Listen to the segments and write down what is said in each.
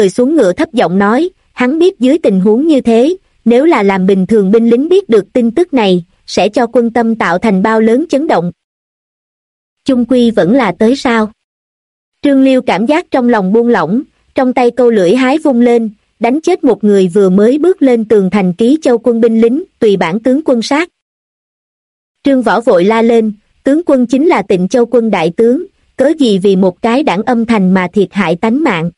người xuống ngựa thấp giọng nói, hắn biết dưới tình huống như thế, nếu là làm bình thường binh lính biết được tin tức này, sẽ cho quân tâm tạo thành bao lớn chấn động. Chung quy vẫn là tới sao? Trương Liêu cảm giác trong lòng buông lỏng, trong tay câu lưỡi hái vung lên, đánh chết một người vừa mới bước lên tường thành Ký Châu quân binh lính, tùy bản tướng quân sát. Trương Võ vội la lên, tướng quân chính là Tịnh Châu quân đại tướng, cớ gì vì một cái đảng âm thành mà thiệt hại tánh mạng.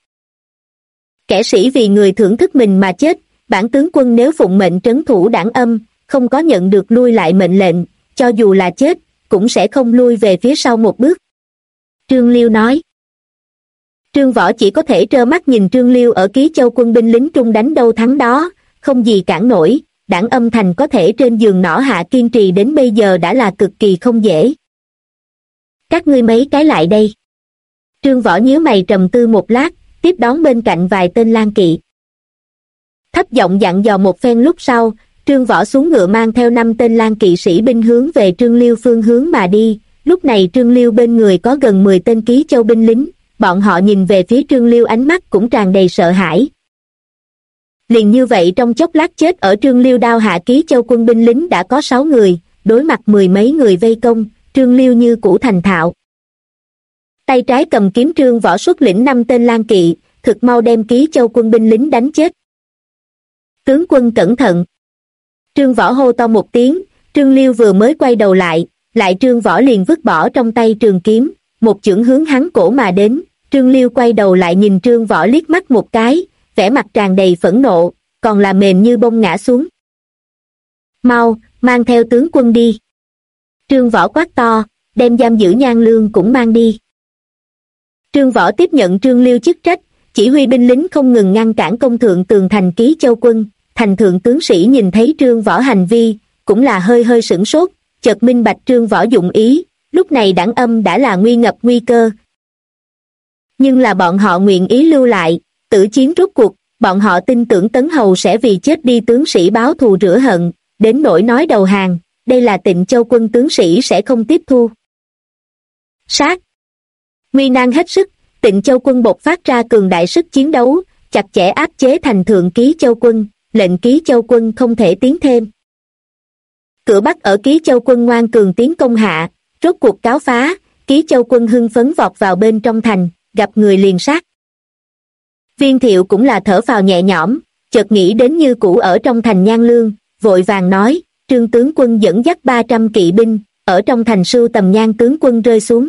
Kẻ sĩ vì người thưởng thức mình mà chết, bản tướng quân nếu phụng mệnh trấn thủ đảng âm, không có nhận được lui lại mệnh lệnh, cho dù là chết, cũng sẽ không lui về phía sau một bước. Trương Liêu nói. Trương Võ chỉ có thể trơ mắt nhìn Trương Liêu ở Ký Châu quân binh lính trung đánh đâu thắng đó, không gì cản nổi, đảng âm thành có thể trên giường nỏ hạ kiên trì đến bây giờ đã là cực kỳ không dễ. Các ngươi mấy cái lại đây. Trương Võ nhíu mày trầm tư một lát, tiếp đón bên cạnh vài tên lang kỵ. Thấp giọng dặn dò một phen lúc sau, Trương Võ xuống ngựa mang theo 5 tên lang kỵ sĩ binh hướng về Trương Liêu phương hướng mà đi. Lúc này Trương Liêu bên người có gần 10 tên Ký Châu binh lính, bọn họ nhìn về phía Trương Liêu ánh mắt cũng tràn đầy sợ hãi. Liền như vậy trong chốc lát chết ở Trương Liêu đao hạ Ký Châu quân binh lính đã có 6 người, đối mặt 10 mấy người vây công, Trương Liêu như cũ thành thạo. Tay trái cầm kiếm Trương Võ xuất lĩnh 5 tên lang kỵ, thực mau đem Ký Châu quân binh lính đánh chết. Tướng quân cẩn thận. Trương Võ hô to một tiếng, Trương Liêu vừa mới quay đầu lại Trương Võ liền vứt bỏ trong tay trường kiếm, một chưởng hướng hắn cổ mà đến. Trương Liêu quay đầu lại nhìn Trương Võ liếc mắt một cái, vẻ mặt tràn đầy phẫn nộ, còn là mềm như bông ngã xuống. Mau, mang theo tướng quân đi. Trương Võ quát to, đem giam giữ Nhan Lương cũng mang đi. Trương Võ tiếp nhận Trương Liêu chức trách, chỉ huy binh lính không ngừng ngăn cản công thượng tường thành Ký Châu quân. Thành thượng tướng sĩ nhìn thấy Trương Võ hành vi, cũng là hơi hơi sửng sốt, chợt minh bạch Trương Võ dụng ý, lúc này đảng âm đã là nguy ngập nguy cơ. Nhưng là bọn họ nguyện ý lưu lại, tử chiến rốt cuộc, bọn họ tin tưởng Tấn Hầu sẽ vì chết đi tướng sĩ báo thù rửa hận, đến nỗi nói đầu hàng, đây là Tịnh Châu quân tướng sĩ sẽ không tiếp thu. Sát. Nguy nan hết sức, Tịnh Châu quân bộc phát ra cường đại sức chiến đấu, chặt chẽ áp chế thành thượng Ký Châu quân, lệnh Ký Châu quân không thể tiến thêm. Cửa Bắc ở Ký Châu quân ngoan cường tiến công hạ, rốt cuộc cáo phá, Ký Châu quân hưng phấn vọt vào bên trong thành, gặp người liền sát. Viên Thiệu cũng là thở phào nhẹ nhõm, chợt nghĩ đến như cũ ở trong thành Nhan Lương, vội vàng nói, Trương tướng quân dẫn dắt 300 kỵ binh, ở trong thành sưu tầm Nhan tướng quân rơi xuống.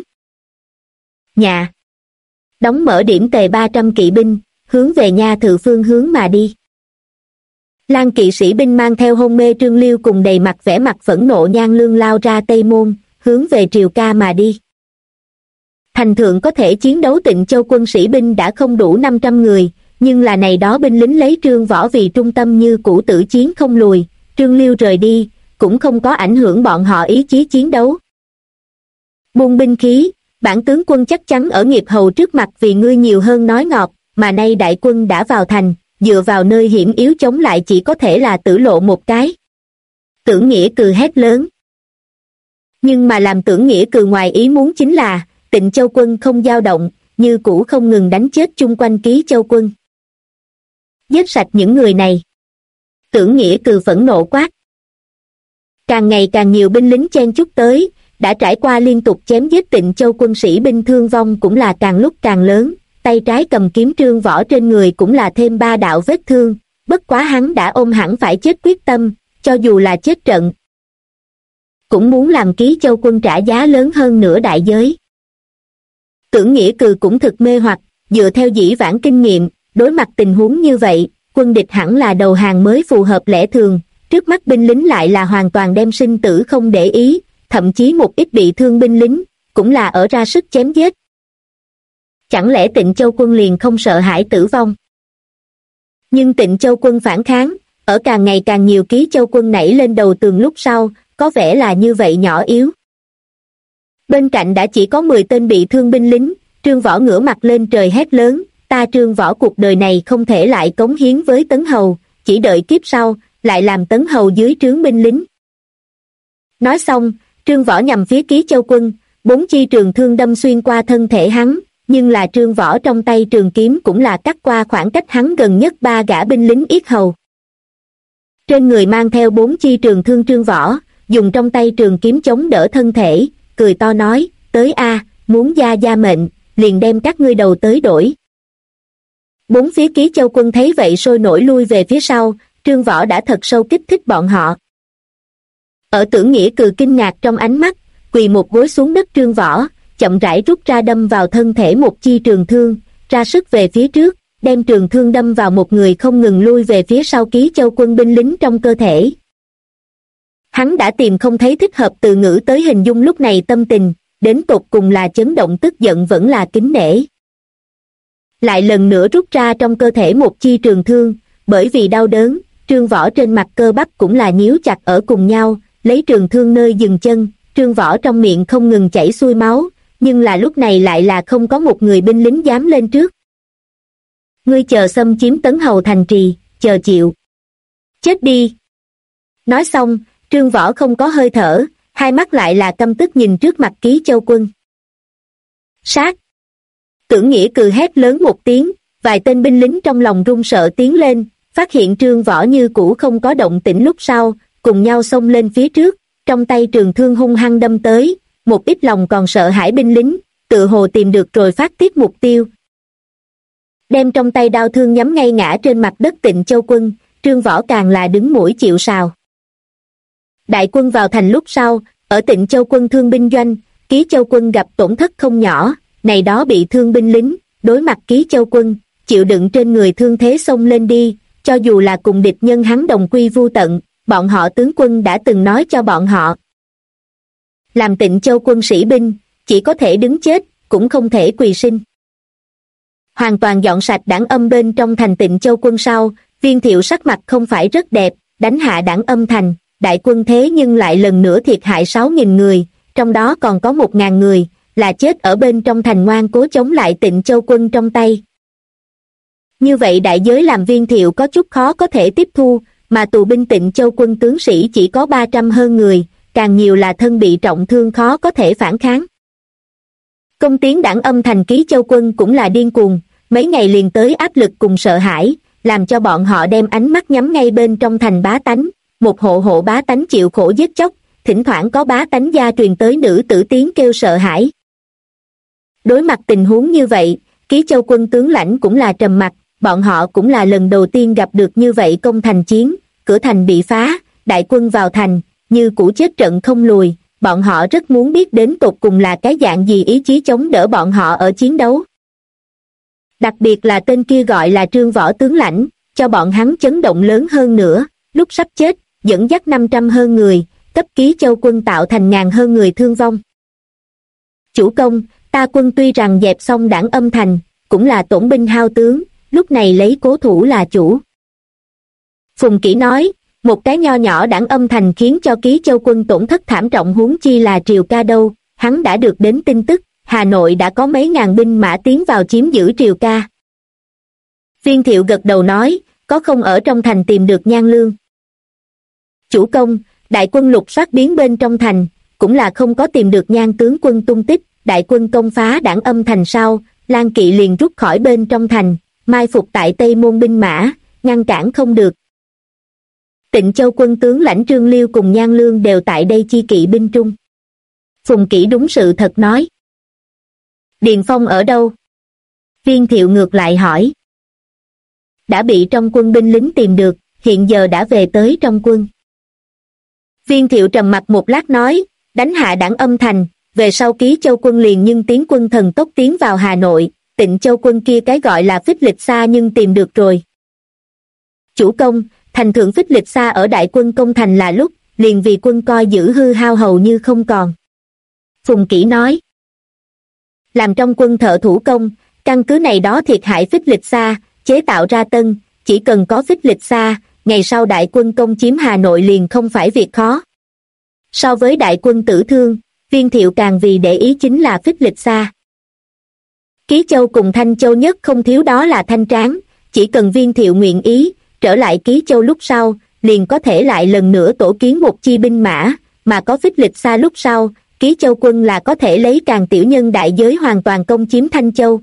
Nhà. Đóng mở điểm tề 300 kỵ binh, hướng về Nha Thự phương hướng mà đi. Lang kỵ sĩ binh mang theo hôn mê Trương Liêu cùng đầy mặt vẻ mặt phẫn nộ Nhan Lương lao ra Tây Môn, hướng về Triều Ca mà đi. Thành thượng có thể chiến đấu Tịnh Châu quân sĩ binh đã không đủ 500 người, nhưng là này đó binh lính lấy Trương Võ vì trung tâm như cũ tử chiến không lùi, Trương Liêu rời đi, cũng không có ảnh hưởng bọn họ ý chí chiến đấu. Buông binh khí, bản tướng quân chắc chắn ở nghiệp hầu trước mặt vì ngươi nhiều hơn nói ngọt, mà nay đại quân đã vào thành, dựa vào nơi hiểm yếu chống lại chỉ có thể là tử lộ một cái. Tưởng Nghĩa Cừ hét lớn. Nhưng mà làm Tưởng Nghĩa Cừ ngoài ý muốn chính là, Tịnh Châu quân không dao động, như cũ không ngừng đánh chết chung quanh Ký Châu quân. Giết sạch những người này. Tưởng Nghĩa Cừ phẫn nộ quát. Càng ngày càng nhiều binh lính chen chúc tới, đã trải qua liên tục chém giết Tịnh Châu quân sĩ binh thương vong cũng là càng lúc càng lớn, tay trái cầm kiếm Trương Võ trên người cũng là thêm 3 đạo vết thương, bất quá hắn đã ôm hẳn phải chết quyết tâm, cho dù là chết trận. Cũng muốn làm Ký Châu quân trả giá lớn hơn nửa đại giới. Tưởng Nghĩa Cừ cũng thực mê hoặc, dựa theo dĩ vãng kinh nghiệm, đối mặt tình huống như vậy, quân địch hẳn là đầu hàng mới phù hợp lẽ thường, trước mắt binh lính lại là hoàn toàn đem sinh tử không để ý, thậm chí một ít bị thương binh lính, cũng là ở ra sức chém giết. Chẳng lẽ Tịnh Châu quân liền không sợ hãi tử vong? Nhưng Tịnh Châu quân phản kháng, ở càng ngày càng nhiều Ký Châu quân nảy lên đầu tường lúc sau, có vẻ là như vậy nhỏ yếu. Bên cạnh đã chỉ có 10 tên bị thương binh lính, Trương Võ ngửa mặt lên trời hét lớn, ta Trương Võ cuộc đời này không thể lại cống hiến với Tấn Hầu, chỉ đợi kiếp sau, lại làm Tấn Hầu dưới trướng binh lính. Nói xong, Trương Võ nhằm phía Ký Châu quân, 4 chi trường thương đâm xuyên qua thân thể hắn, nhưng là Trương Võ trong tay trường kiếm cũng là cắt qua khoảng cách hắn gần nhất 3 gã binh lính yết hầu. Trên người mang theo 4 chi trường thương Trương Võ, dùng trong tay trường kiếm chống đỡ thân thể, cười to nói, tới a, muốn gia mệnh, liền đem các ngươi đầu tới đổi. 4 phía Ký Châu quân thấy vậy sôi nổi lui về phía sau, Trương Võ đã thật sâu kích thích bọn họ. Ở Tưởng Nghĩa Cừ kinh ngạc trong ánh mắt, quỳ một gối xuống đất Trương Võ, chậm rãi rút ra đâm vào thân thể một chi trường thương, ra sức về phía trước, đem trường thương đâm vào một người không ngừng lui về phía sau Ký Châu quân binh lính trong cơ thể. Hắn đã tìm không thấy thích hợp từ ngữ tới hình dung lúc này tâm tình, đến tột cùng là chấn động tức giận vẫn là kính nể. Lại lần nữa rút ra trong cơ thể một chi trường thương, bởi vì đau đớn, Trương Võ trên mặt cơ bắp cũng là nhíu chặt ở cùng nhau, lấy trường thương nơi dừng chân, Trương Võ trong miệng không ngừng chảy xuôi máu, nhưng là lúc này lại là không có một người binh lính dám lên trước. Ngươi chờ xâm chiếm Tấn Hầu thành trì, chờ chịu. Chết đi. Nói xong, Trương Võ không có hơi thở, hai mắt lại là căm tức nhìn trước mặt Ký Châu quân. Sát. Tưởng Nghĩa Cừ hét lớn một tiếng, vài tên binh lính trong lòng run sợ tiến lên, phát hiện Trương Võ như cũ không có động tĩnh lúc sau, cùng nhau xông lên phía trước, trong tay trường thương hung hăng đâm tới, một ít lòng còn sợ hãi binh lính, tự hồ tìm được rồi phát tiết mục tiêu. Đem trong tay đao thương nhắm ngay ngã trên mặt đất Tịnh Châu quân, Trương Võ càng là đứng mũi chịu sào. Đại quân vào thành lúc sau, ở Tịnh Châu quân thương binh doanh, Ký Châu quân gặp tổn thất không nhỏ, này đó bị thương binh lính, đối mặt Ký Châu quân, chịu đựng trên người thương thế xông lên đi, cho dù là cùng địch nhân hắn đồng quy vu tận, bọn họ tướng quân đã từng nói cho bọn họ. Làm Tịnh Châu quân sĩ binh, chỉ có thể đứng chết, cũng không thể quỳ sinh. Hoàn toàn dọn sạch đảng âm bên trong thành Tịnh Châu quân sau, Viên Thiệu sắc mặt không phải rất đẹp, đánh hạ đảng âm thành, đại quân thế nhưng lại lần nữa thiệt hại 6.000 người, trong đó còn có 1.000 người, là chết ở bên trong thành ngoan cố chống lại Tịnh Châu quân trong tay. Như vậy đại giới làm Viên Thiệu có chút khó có thể tiếp thu, mà tù binh Tịnh Châu quân tướng sĩ chỉ có 300 hơn người, càng nhiều là thân bị trọng thương khó có thể phản kháng. Công tiến đảng âm thành Ký Châu quân cũng là điên cuồng, mấy ngày liền tới áp lực cùng sợ hãi, làm cho bọn họ đem ánh mắt nhắm ngay bên trong thành bá tánh, một hộ bá tánh chịu khổ giết chóc, thỉnh thoảng có bá tánh gia truyền tới nữ tử tiếng kêu sợ hãi. Đối mặt tình huống như vậy, Ký Châu quân tướng lãnh cũng là trầm mặc, bọn họ cũng là lần đầu tiên gặp được như vậy công thành chiến, cửa thành bị phá, đại quân vào thành, như cũ chết trận không lùi, bọn họ rất muốn biết đến tột cùng là cái dạng gì ý chí chống đỡ bọn họ ở chiến đấu. Đặc biệt là tên kia gọi là Trương Võ tướng lãnh, cho bọn hắn chấn động lớn hơn nữa, lúc sắp chết, dẫn dắt 500 hơn người, cấp Ký Châu quân tạo thành ngàn hơn người thương vong. Chủ công, ta quân tuy rằng dẹp xong đảng âm thành, cũng là tổn binh hao tướng, lúc này lấy cố thủ là chủ. Phùng Kỷ nói, một cái nho nhỏ đảng âm thành khiến cho Ký Châu quân tổn thất thảm trọng, huống chi là Triều Ca đâu, hắn đã được đến tin tức, Hà Nội đã có mấy ngàn binh mã tiến vào chiếm giữ Triều Ca. Viên Thiệu gật đầu nói, có không ở trong thành tìm được Nhan Lương. Chủ công, đại quân lục soát biến bên trong thành, cũng là không có tìm được Nhan tướng quân tung tích, đại quân công phá đảng âm thành sau, Lan Kỵ liền rút khỏi bên trong thành, mai phục tại Tây Môn binh mã, ngăn cản không được. Tịnh Châu quân tướng lãnh Trương Liêu cùng Nhan Lương đều tại đây chi kỵ binh trung. Phùng Kỷ đúng sự thật nói. Điền Phong ở đâu? Viên Thiệu ngược lại hỏi. Đã bị trong quân binh lính tìm được, hiện giờ đã về tới trong quân. Viên Thiệu trầm mặt một lát nói, đánh hạ đảng âm thành, về sau Ký Châu quân liền nhưng tiến quân thần tốc tiến vào Hà Nội, Tịnh Châu quân kia cái gọi là Phích Lịch Sa nhưng tìm được rồi. Chủ công, thành thượng Phích Lịch Sa ở đại quân công thành là lúc, liền vì quân coi giữ hư hao hầu như không còn. Phùng Kỷ nói. Làm trong quân thợ thủ công, căn cứ này đó thiệt hại Phích Lịch Sa, chế tạo ra tân, chỉ cần có Phích Lịch Sa, ngày sau đại quân công chiếm Hà Nội liền không phải việc khó. So với đại quân tử thương, Viên Thiệu càng vì để ý chính là Phích Lịch Sa. Ký Châu cùng Thanh Châu nhất không thiếu đó là Thanh Tráng, chỉ cần Viên Thiệu nguyện ý, trở lại Ký Châu lúc sau, liền có thể lại lần nữa tổ kiến một chi binh mã, mà có Phích Lịch Sa lúc sau, Ký Châu quân là có thể lấy càng tiểu nhân đại giới hoàn toàn công chiếm Thanh Châu.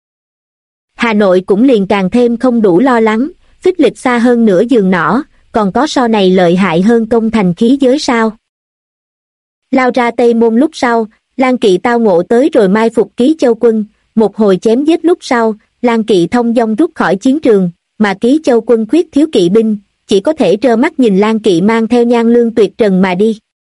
Hà Nội cũng liền càng thêm không đủ lo lắng, phích lịch xa hơn nửa giường nỏ, còn có so này lợi hại hơn công thành khí giới sao? Lao ra Tây Môn lúc sau, Lan Kỵ tao ngộ tới rồi mai phục Ký Châu quân, một hồi chém giết lúc sau, Lan Kỵ thông dong rút khỏi chiến trường, mà Ký Châu quân khuyết thiếu kỵ binh, chỉ có thể trơ mắt nhìn Lan Kỵ mang theo Nhan Lương tuyệt trần mà đi.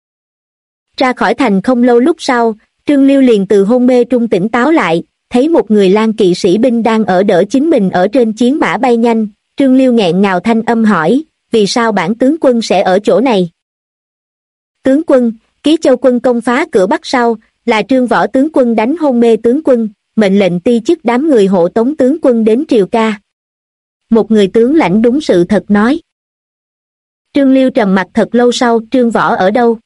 Ra khỏi thành không lâu lúc sau, Trương Liêu liền từ hôn mê trung tỉnh táo lại, thấy một người Lan Kỵ sĩ binh đang ở đỡ chính mình ở trên chiến mã bay nhanh. Trương Liêu nghẹn ngào thanh âm hỏi, vì sao bản tướng quân sẽ ở chỗ này? Tướng quân, Ký Châu quân công phá cửa Bắc sau, là Trương Võ tướng quân đánh hôn mê tướng quân, mệnh lệnh ti chức đám người hộ tống tướng quân đến triều ca. Một người tướng lãnh đúng sự thật nói. Trương Liêu trầm mặt thật lâu sau, Trương Võ ở đâu?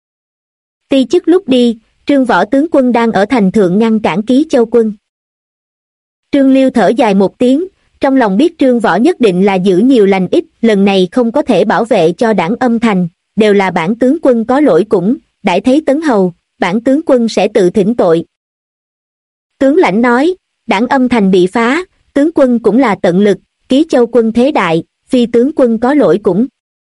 Ti chức lúc đi, Trương Võ tướng quân đang ở thành thượng ngăn cản Ký Châu quân. Trương Liêu thở dài một tiếng, trong lòng biết Trương Võ nhất định là giữ nhiều lành ít, lần này không có thể bảo vệ cho Đảng Âm thành, đều là bản tướng quân có lỗi cũng, đãi thấy Tấn Hầu, bản tướng quân sẽ tự thỉnh tội. Tướng lãnh nói, Đảng Âm thành bị phá, tướng quân cũng là tận lực, Ký Châu quân thế đại, phi tướng quân có lỗi cũng.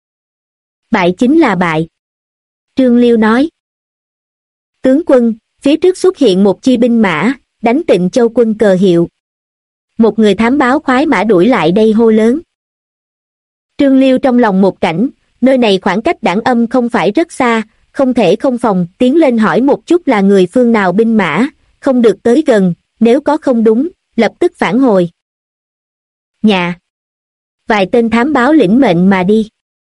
Bại chính là bại. Trương Liêu nói. Tướng quân, phía trước xuất hiện một chi binh mã, đánh Tịnh Châu quân cờ hiệu. Một người thám báo khoái mã đuổi lại đây hô lớn. Trương Liêu trong lòng một cảnh, nơi này khoảng cách Đảng Âm không phải rất xa, không thể không phòng, tiến lên hỏi một chút là người phương nào binh mã, không được tới gần, nếu có không đúng, lập tức phản hồi. Nhà. Vài tên thám báo lĩnh mệnh mà đi.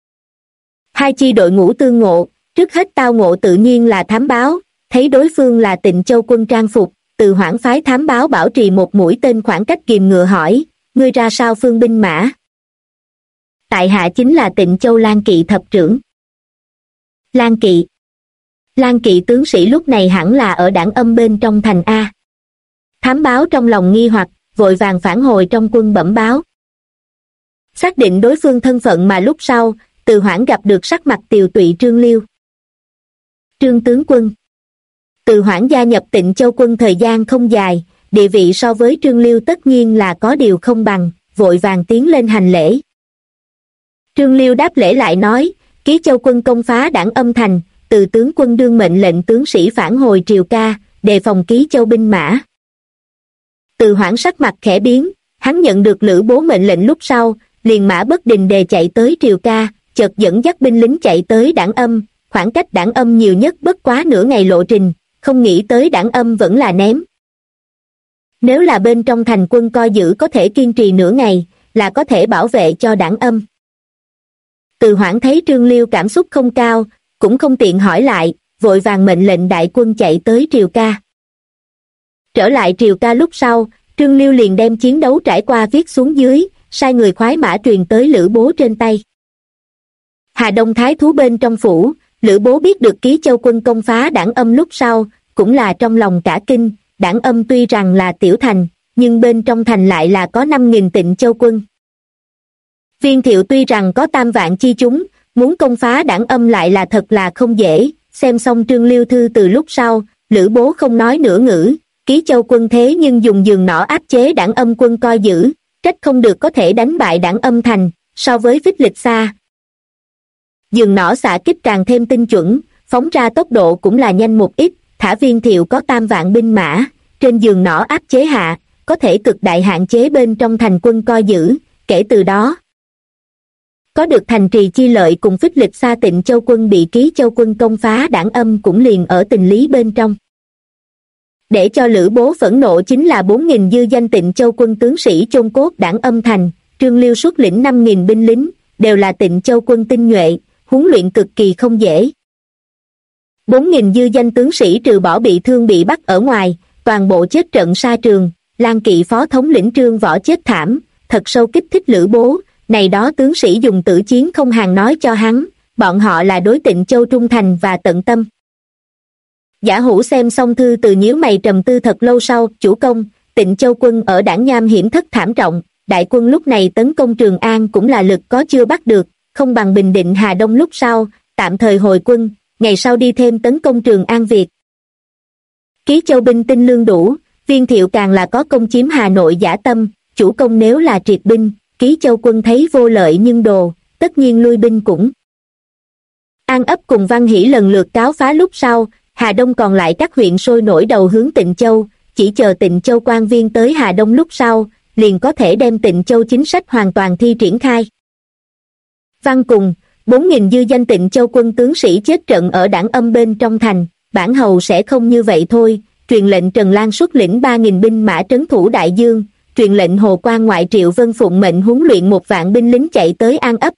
Hai chi đội ngũ tương ngộ, trước hết tao ngộ tự nhiên là thám báo, thấy đối phương là Tịnh Châu quân trang phục, Từ Hoảng phái thám báo bảo trì một mũi tên khoảng cách ghìm ngựa hỏi, ngươi ra sao phương binh mã? Tại hạ chính là Tịnh Châu Lan Kỵ thập trưởng. Lan Kỵ. Lan Kỵ tướng sĩ lúc này hẳn là ở Đảng Âm bên trong thành A. Thám báo trong lòng nghi hoặc, vội vàng phản hồi trong quân bẩm báo. Xác định đối phương thân phận mà lúc sau, Từ Hoảng gặp được sắc mặt tiều tụy Trương Liêu. Trương tướng quân. Từ Hoảng gia nhập Tịnh Châu quân thời gian không dài, địa vị so với Trương Liêu tất nhiên là có điều không bằng, vội vàng tiến lên hành lễ. Trương Liêu đáp lễ lại nói, Ký Châu quân công phá Đảng Âm thành, Từ tướng quân đương mệnh lệnh tướng sĩ phản hồi triều ca, đề phòng Ký Châu binh mã. Từ Hoảng sắc mặt khẽ biến, hắn nhận được Lữ Bố mệnh lệnh lúc sau, liền mã bất đình đề chạy tới triều ca, chợt dẫn dắt binh lính chạy tới Đảng Âm, khoảng cách Đảng Âm nhiều nhất bất quá nửa ngày lộ trình, không nghĩ tới Đảng Âm vẫn là ném. Nếu là bên trong thành quân coi giữ có thể kiên trì nửa ngày, là có thể bảo vệ cho Đảng Âm. Từ Hoảng thấy Trương Liêu cảm xúc không cao, cũng không tiện hỏi lại, vội vàng mệnh lệnh đại quân chạy tới triều ca. Trở lại triều ca lúc sau, Trương Liêu liền đem chiến đấu trải qua viết xuống dưới, sai người khoái mã truyền tới Lữ Bố trên tay. Hà Đông thái thú bên trong phủ, Lữ Bố biết được Ký Châu quân công phá Đảng Âm lúc sau, cũng là trong lòng cả kinh. Đảng Âm tuy rằng là tiểu thành, nhưng bên trong thành lại là có 5.000 Tịnh Châu quân. Viên Thiệu tuy rằng có 3 vạn chi chúng, muốn công phá Đảng Âm lại là thật là không dễ. Xem xong Trương Liêu thư từ lúc sau, Lữ Bố không nói nửa ngữ. Ký Châu quân thế nhưng dùng giường nỏ áp chế Đảng Âm quân coi giữ, trách không được có thể đánh bại Đảng Âm thành, so với phích lịch xa. Giường nỏ xạ kích càng thêm tinh chuẩn, phóng ra tốc độ cũng là nhanh một ít, thả Viên Thiệu có 3 vạn binh mã, trên giường nỏ áp chế hạ, có thể cực đại hạn chế bên trong thành quân coi giữ, kể từ đó. Có được thành trì chi lợi cùng phích lịch xa Tịnh Châu quân bị Ký Châu quân công phá Đảng Âm cũng liền ở tình lý bên trong. Để cho Lữ Bố phẫn nộ chính là 4.000 dư danh Tịnh Châu quân tướng sĩ chôn cốt Đảng Âm thành, Trương Liêu xuất lĩnh 5.000 binh lính, đều là Tịnh Châu quân tinh nhuệ, huấn luyện cực kỳ không dễ. 4.000 dư danh tướng sĩ trừ bỏ bị thương bị bắt ở ngoài, toàn bộ chết trận sa trường, Lan Kỵ phó thống lĩnh Trương Võ chết thảm, thật sâu kích thích Lữ Bố, này đó tướng sĩ dùng tử chiến không hàng nói cho hắn, bọn họ là đối Tịnh Châu trung thành và tận tâm. Giả Hữu xem xong thư từ nhíu mày trầm tư thật lâu sau, chủ công, Tịnh Châu quân ở Đảng Nham hiểm thất thảm trọng, đại quân lúc này tấn công Trường An cũng là lực có chưa bắt được, không bằng bình định Hà Đông lúc sau, tạm thời hồi quân, ngày sau đi thêm tấn công Trường An Việt, Ký Châu binh tinh lương đủ, Viên Thiệu càng là có công chiếm Hà Nội dã tâm, chủ công nếu là triệt binh, Ký Châu quân thấy vô lợi nhưng đồ, tất nhiên lui binh cũng. An Ấp cùng Văn Hỷ lần lượt cáo phá lúc sau, Hà Đông còn lại các huyện sôi nổi đầu hướng Tịnh Châu, chỉ chờ Tịnh Châu quan viên tới Hà Đông lúc sau, liền có thể đem Tịnh Châu chính sách hoàn toàn thi triển khai. Văn cùng, 4.000 dư danh Tịnh Châu quân tướng sĩ chết trận ở Đảng Âm bên trong thành, bản hầu sẽ không như vậy thôi, truyền lệnh Trần Lan xuất lĩnh 3.000 binh mã trấn thủ Đại Dương, truyền lệnh Hồ Quan ngoại Triệu Vân phụng mệnh huấn luyện 1 vạn binh lính chạy tới An Ấp.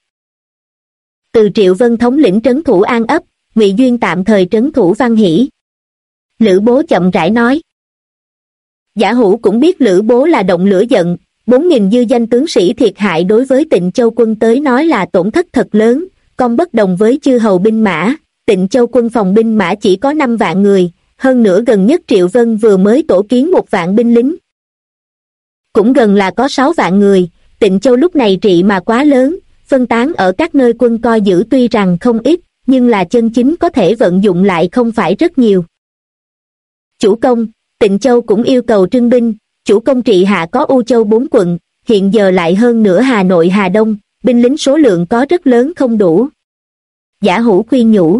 Từ Triệu Vân thống lĩnh trấn thủ An Ấp, Ngụy Duyên tạm thời trấn thủ Văn Hỷ. Lữ Bố chậm rãi nói. Giả Hữu cũng biết Lữ Bố là động lửa giận, 4.000 dư danh tướng sĩ thiệt hại đối với Tịnh Châu quân tới nói là tổn thất thật lớn, còn bất đồng với chư hầu binh mã, Tịnh Châu quân phòng binh mã chỉ có 5 vạn người, hơn nữa gần nhất Triệu Vân vừa mới tổ kiến 1 vạn binh lính. Cũng gần là có 6 vạn người, Tịnh Châu lúc này trị mà quá lớn, phân tán ở các nơi quân coi giữ tuy rằng không ít, nhưng là chân chính có thể vận dụng lại không phải rất nhiều. Chủ công, Tịnh Châu cũng yêu cầu trưng binh, chủ công trị hạ có U Châu 4 quận, hiện giờ lại hơn nữa Hà Nội Hà Đông, binh lính số lượng có rất lớn không đủ. Giả Hữu khuyên nhủ.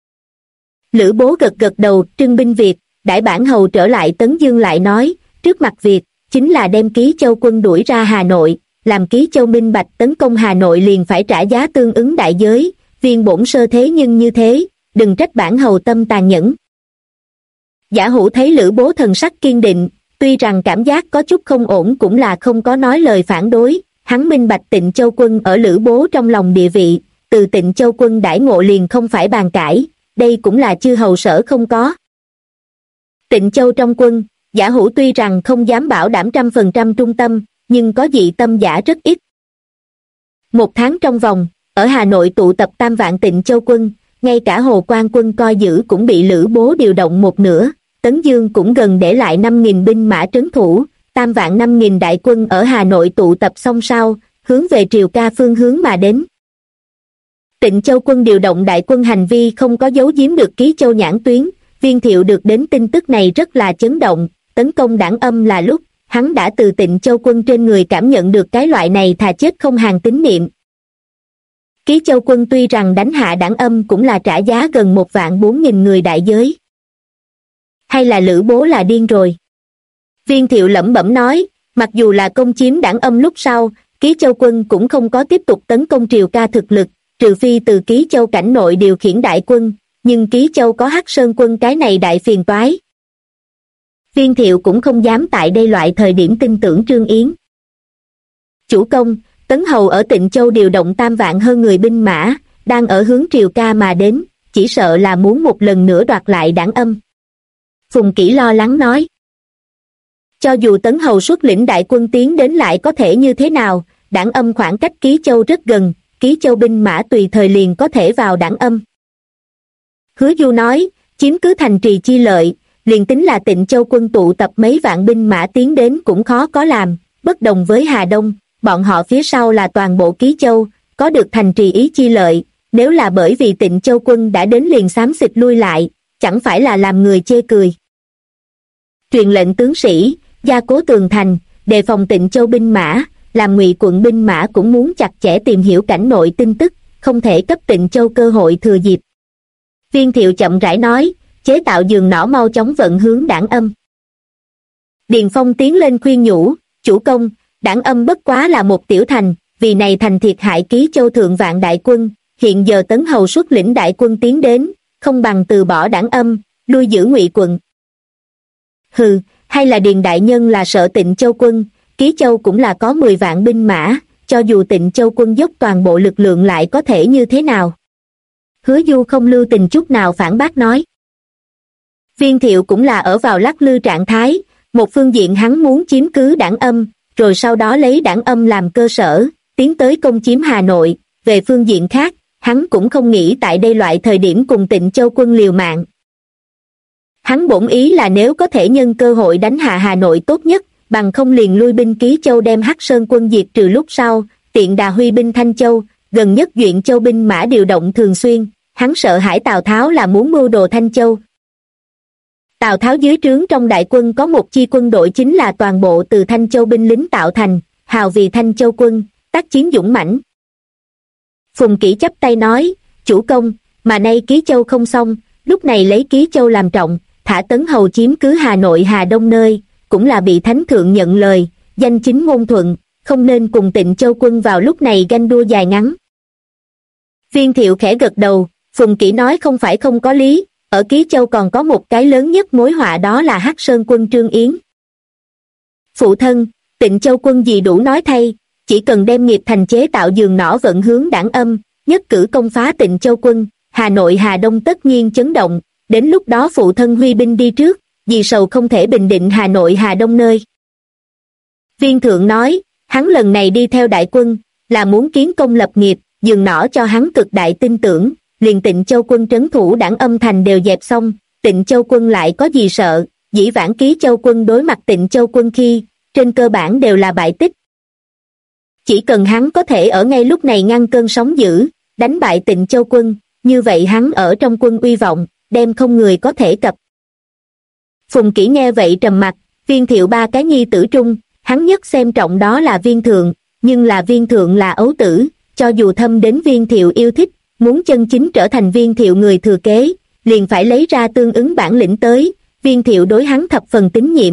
Lữ Bố gật gật đầu, trưng binh việc, đãi bản hầu trở lại Tấn Dương lại nói, trước mặt việc, chính là đem Ký Châu quân đuổi ra Hà Nội, làm Ký Châu minh bạch tấn công Hà Nội liền phải trả giá tương ứng đại giới, viên bổn sơ thế nhưng như thế, đừng trách bản hầu tâm tàn nhẫn. Giả Hữu thấy Lữ Bố thần sắc kiên định, tuy rằng cảm giác có chút không ổn cũng là không có nói lời phản đối, hắn minh bạch Tịnh Châu quân ở Lữ Bố trong lòng địa vị, từ Tịnh Châu quân đãi ngộ liền không phải bàn cãi, đây cũng là chư hầu sở không có. Tịnh Châu trong quân, Giả Hữu tuy rằng không dám bảo đảm 100% trung tâm, nhưng có dị tâm giả rất ít. 1 tháng trong vòng, ở Hà Nội tụ tập 3 vạn Tịnh Châu quân, ngay cả Hồ Quan quân coi giữ cũng bị Lữ Bố điều động 1/2, Tấn Dương cũng gần để lại 5.000 binh mã trấn thủ, 3 vạn 5.000 đại quân ở Hà Nội tụ tập xong sau, hướng về Triều Ca phương hướng mà đến. Tịnh Châu quân điều động đại quân hành vi không có giấu giếm được Ký Châu nhãn tuyến, Viên Thiệu được đến tin tức này rất là chấn động, tấn công Đảng Âm là lúc, hắn đã từ Tịnh Châu quân trên người cảm nhận được cái loại này thà chết không hàng tín niệm. Ký Châu quân tuy rằng đánh hạ Đảng Âm cũng là trả giá gần 1.400.000 người đại giới. Hay là Lữ Bố là điên rồi? Viên Thiệu lẩm bẩm nói, mặc dù là công chiếm Đảng Âm lúc sau, Ký Châu quân cũng không có tiếp tục tấn công Triều Ca thực lực, trừ phi từ Ký Châu cảnh nội điều khiển đại quân, nhưng Ký Châu có Hắc Sơn quân cái này đại phiền toái. Viên Thiệu cũng không dám tại đây loại thời điểm tin tưởng Trương Yến. Chủ công, Tấn Hầu ở Tịnh Châu điều động 3 vạn hơn người binh mã, đang ở hướng Triều Ca mà đến, chỉ sợ là muốn một lần nữa đoạt lại Đảng Âm. Phùng Kỷ lo lắng nói. Cho dù Tấn Hầu xuất lĩnh đại quân tiến đến lại có thể như thế nào, Đảng Âm khoảng cách Ký Châu rất gần, Ký Châu binh mã tùy thời liền có thể vào Đảng Âm. Hứa Du nói, chiếm cứ thành trì chi lợi, liền tính là Tịnh Châu quân tụ tập mấy vạn binh mã tiến đến cũng khó có làm, bất đồng với Hà Đông, bọn họ phía sau là toàn bộ Ký Châu, có được thành trì ý chi lợi, nếu là bởi vì Tịnh Châu quân đã đến liền xám xịt lui lại, chẳng phải là làm người chê cười. Truyền lệnh tướng sĩ, gia cố tường thành, đề phòng Tịnh Châu binh mã, làm Ngụy quận binh mã cũng muốn chặt chẽ tìm hiểu cảnh nội tin tức, không thể cấp Tịnh Châu cơ hội thừa dịp. Viên Thiệu chậm rãi nói, chế tạo giường nỏ mau chóng vận hướng Đảng Âm. Điền Phong tiến lên khuyên nhủ, chủ công, Đảng Âm bất quá là một tiểu thành, vì này thành thiệt hại Ký Châu thượng vạn đại quân, hiện giờ Tấn Hầu xuất lĩnh đại quân tiến đến, không bằng từ bỏ Đảng Âm, lui giữ Ngụy quận. Hừ, hay là Điền đại nhân là sợ Tịnh Châu quân, Ký Châu cũng là có 10 vạn binh mã, cho dù Tịnh Châu quân dốc toàn bộ lực lượng lại có thể như thế nào? Hứa Du không lưu tình chút nào phản bác nói. Viên Thiệu cũng là ở vào lắc lư trạng thái, một phương diện hắn muốn chiếm cứ Đảng Âm, rồi sau đó lấy Đảng Âm làm cơ sở, tiến tới công chiếm Hà Nội, về phương diện khác, hắn cũng không nghĩ tại đây loại thời điểm cùng Tịnh Châu quân liều mạng. Hắn bổn ý là nếu có thể nhân cơ hội đánh hạ Hà Nội tốt nhất, bằng không liền lui binh Ký Châu đem Hắc Sơn quân diệt trừ lúc sau, tiện đà huy binh Thanh Châu, gần nhất Duyện Châu binh mã điều động thường xuyên, hắn sợ hãi Tào Tháo là muốn mưu đồ Thanh Châu. Tào Tháo dưới trướng trong đại quân có một chi quân đội chính là toàn bộ từ Thanh Châu binh lính tạo thành, hào vì Thanh Châu quân, tác chiến dũng mãnh. Phùng Kỷ chắp tay nói, chủ công, mà nay Ký Châu không xong, lúc này lấy Ký Châu làm trọng, thả Tấn Hầu chiếm cứ Hà Nội Hà Đông nơi, cũng là bị Thánh Thượng nhận lời, danh chính ngôn thuận, không nên cùng Tịnh Châu quân vào lúc này ganh đua dài ngắn. Viên Thiệu khẽ gật đầu, Phùng Kỷ nói không phải không có lý, ở Ký Châu còn có một cái lớn nhất mối họa, đó là Hắc Sơn quân Trương Yến. Phụ thân, Tịnh Châu quân gì đủ nói thay, chỉ cần đem nghiệp thành chế tạo giường nỏ vận hướng đảng âm, nhất cử công phá Tịnh Châu quân, Hà Nội Hà Đông tất nhiên chấn động, đến lúc đó phụ thân huy binh đi trước, vì sầu không thể bình định Hà Nội Hà Đông nơi. Viên Thượng nói, hắn lần này đi theo đại quân, là muốn kiến công lập nghiệp, giường nỏ cho hắn cực đại tin tưởng, liền Tịnh Châu quân trấn thủ đảng âm thành đều dẹp xong, Tịnh Châu quân lại có gì sợ, dĩ vãng Ký Châu quân đối mặt Tịnh Châu quân khi, trên cơ bản đều là bại tích. Chỉ cần hắn có thể ở ngay lúc này ngăn cơn sóng dữ, đánh bại Tịnh Châu quân, như vậy hắn ở trong quân uy vọng, đem không người có thể cập. Phùng Kỷ nghe vậy trầm mặt, Viên Thiệu ba cái nhi tử trung, hắn nhất xem trọng đó là Viên Thượng, nhưng là Viên Thượng là ấu tử, cho dù thâm đến Viên Thiệu yêu thích, muốn chân chính trở thành Viên Thiệu người thừa kế, liền phải lấy ra tương ứng bản lĩnh tới, Viên Thiệu đối hắn thập phần tín nhiệm.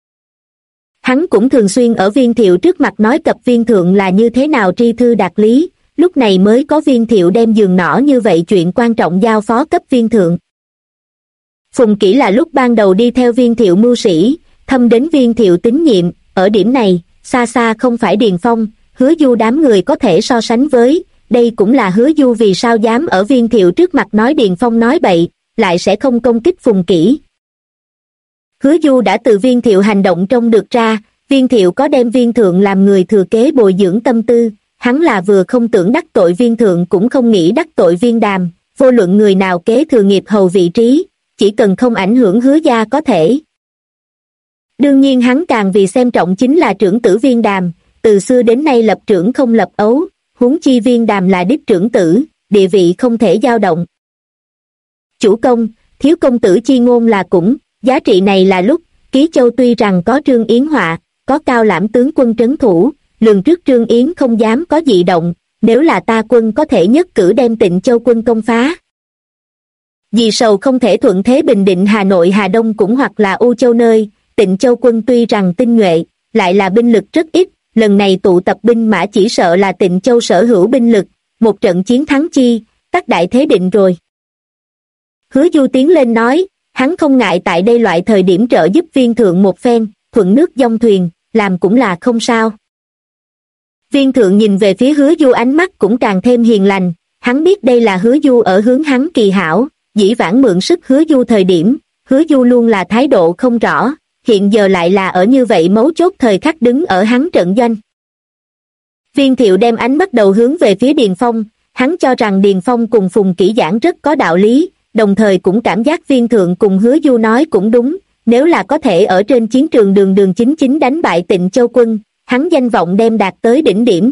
Hắn cũng thường xuyên ở Viên Thiệu trước mặt nói cập Viên Thượng là như thế nào tri thư đạt lý, lúc này mới có Viên Thiệu đem giường nỏ như vậy chuyện quan trọng giao phó cấp Viên Thượng. Phùng Kỷ là lúc ban đầu đi theo Viên Thiệu mưu sĩ, thâm đến Viên Thiệu tín nhiệm, ở điểm này, xa xa không phải Điền Phong, Hứa Du đám người có thể so sánh với, đây cũng là Hứa Du vì sao dám ở Viên Thiệu trước mặt nói Điền Phong nói bậy, lại sẽ không công kích Phùng Kỷ. Hứa Du đã từ Viên Thiệu hành động trông được ra, Viên Thiệu có đem Viên Thượng làm người thừa kế bồi dưỡng tâm tư, hắn là vừa không tưởng đắc tội Viên Thượng cũng không nghĩ đắc tội Viên Đàm, vô luận người nào kế thừa nghiệp hầu vị trí, chỉ cần không ảnh hưởng Hứa gia có thể. Đương nhiên hắn càng vì xem trọng chính là trưởng tử Viên Đàm, từ xưa đến nay lập trưởng không lập ấu, huống chi Viên Đàm là đích trưởng tử, địa vị không thể dao động. Chủ công, thiếu công tử chi ngôn là cũng, giá trị này là lúc, Ký Châu tuy rằng có Trương Yến họa, có Cao Lãm tướng quân trấn thủ, lường trước Trương Yến không dám có dị động, nếu là ta quân có thể nhất cử đem Tịnh Châu quân công phá. Vì sầu không thể thuận thế bình định Hà Nội Hà Đông cũng hoặc là U Châu nơi, Tịnh Châu quân tuy rằng tinh nhuệ, lại là binh lực rất ít, lần này tụ tập binh mã chỉ sợ là Tịnh Châu sở hữu binh lực, một trận chiến thắng chi, tất đại thế định rồi. Hứa Du tiến lên nói, hắn không ngại tại đây loại thời điểm trợ giúp Viên Thượng một phen, thuận nước dong thuyền, làm cũng là không sao. Viên Thượng nhìn về phía Hứa Du ánh mắt cũng càng thêm hiền lành, hắn biết đây là Hứa Du ở hướng hắn kỳ hảo, dĩ vãng mượn sức Hứa Du thời điểm, Hứa Du luôn là thái độ không rõ, hiện giờ lại là ở như vậy mấu chốt thời khắc đứng ở hắn trận doanh. Viên Thiệu đem ánh bắt đầu hướng về phía Điền Phong, hắn cho rằng Điền Phong cùng Phùng Kỷ giảng rất có đạo lý, đồng thời cũng cảm giác Viên Thượng cùng Hứa Du nói cũng đúng, nếu là có thể ở trên chiến trường đường đường chính chính đánh bại Tịnh Châu quân, hắn danh vọng đem đạt tới đỉnh điểm.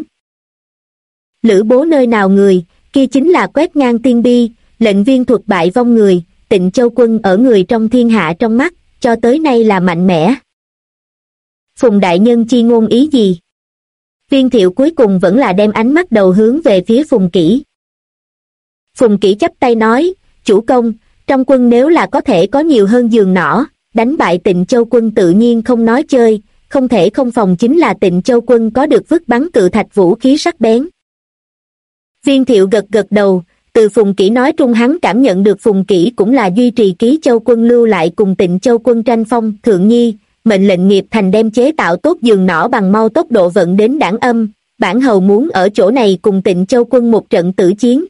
Lữ Bố nơi nào người, kia chính là quét ngang tiên bi, lệnh viên thuật bại vong người, Tịnh Châu quân ở người trong thiên hạ trong mắt, cho tới nay là mạnh mẽ. Phùng đại nhân chi ngôn ý gì? Viên Thiệu cuối cùng vẫn là đem ánh mắt đầu hướng về phía Phùng Kỷ. Phùng Kỷ chắp tay nói, chủ công, trong quân nếu là có thể có nhiều hơn giường nỏ, đánh bại Tịnh Châu quân tự nhiên không nói chơi, không thể không phòng chính là Tịnh Châu quân có được vứt bắn cự thạch vũ khí sắc bén. Viên Thiệu gật gật đầu, từ Phùng Kỷ nói trung hắn cảm nhận được Phùng Kỷ cũng là duy trì Ký Châu quân lưu lại cùng Tịnh Châu quân tranh phong. Thượng nhi, mệnh lệnh nghiệp thành đem chế tạo tốt giường nỏ bằng mau tốc độ vận đến đảng âm, bản hầu muốn ở chỗ này cùng Tịnh Châu quân một trận tử chiến.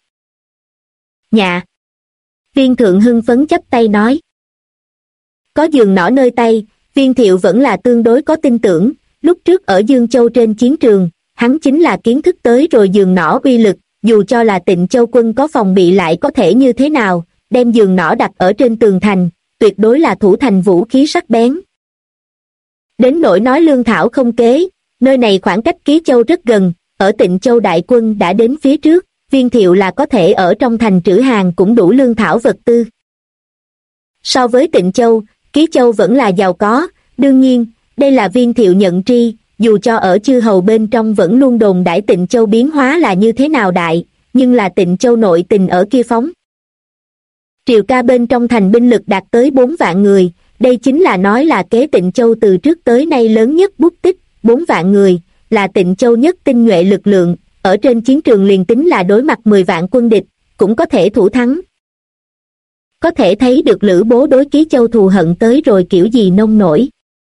Dạ. Viên Thượng hưng phấn chắp tay nói. Có giường nỏ nơi tay, Viên Thiệu vẫn là tương đối có tin tưởng, lúc trước ở Dương Châu trên chiến trường, hắn chính là kiến thức tới rồi giường nỏ uy lực, dù cho là Tịnh Châu quân có phòng bị lại có thể như thế nào, đem giường nỏ đặt ở trên tường thành, tuyệt đối là thủ thành vũ khí sắc bén. Đến nỗi nói lương thảo không kế, nơi này khoảng cách Ký Châu rất gần, ở Tịnh Châu đại quân đã đến phía trước, Viên Thiệu là có thể ở trong thành trữ hàng cũng đủ lương thảo vật tư. So với Tịnh Châu, Ký Châu vẫn là giàu có, đương nhiên, đây là Viên Thiệu nhận tri, dù cho ở chư hầu bên trong vẫn luôn đồn đãi Tịnh Châu biến hóa là như thế nào đại, nhưng là Tịnh Châu nội tình ở kia phóng. Triều ca bên trong thành binh lực đạt tới 4 vạn người, đây chính là nói là kế Tịnh Châu từ trước tới nay lớn nhất bút tích, 4 vạn người, là Tịnh Châu nhất tinh nhuệ lực lượng, ở trên chiến trường liền tính là đối mặt 10 vạn quân địch, cũng có thể thủ thắng. Có thể thấy được Lữ Bố đối Ký Châu thù hận tới rồi kiểu gì nông nổi.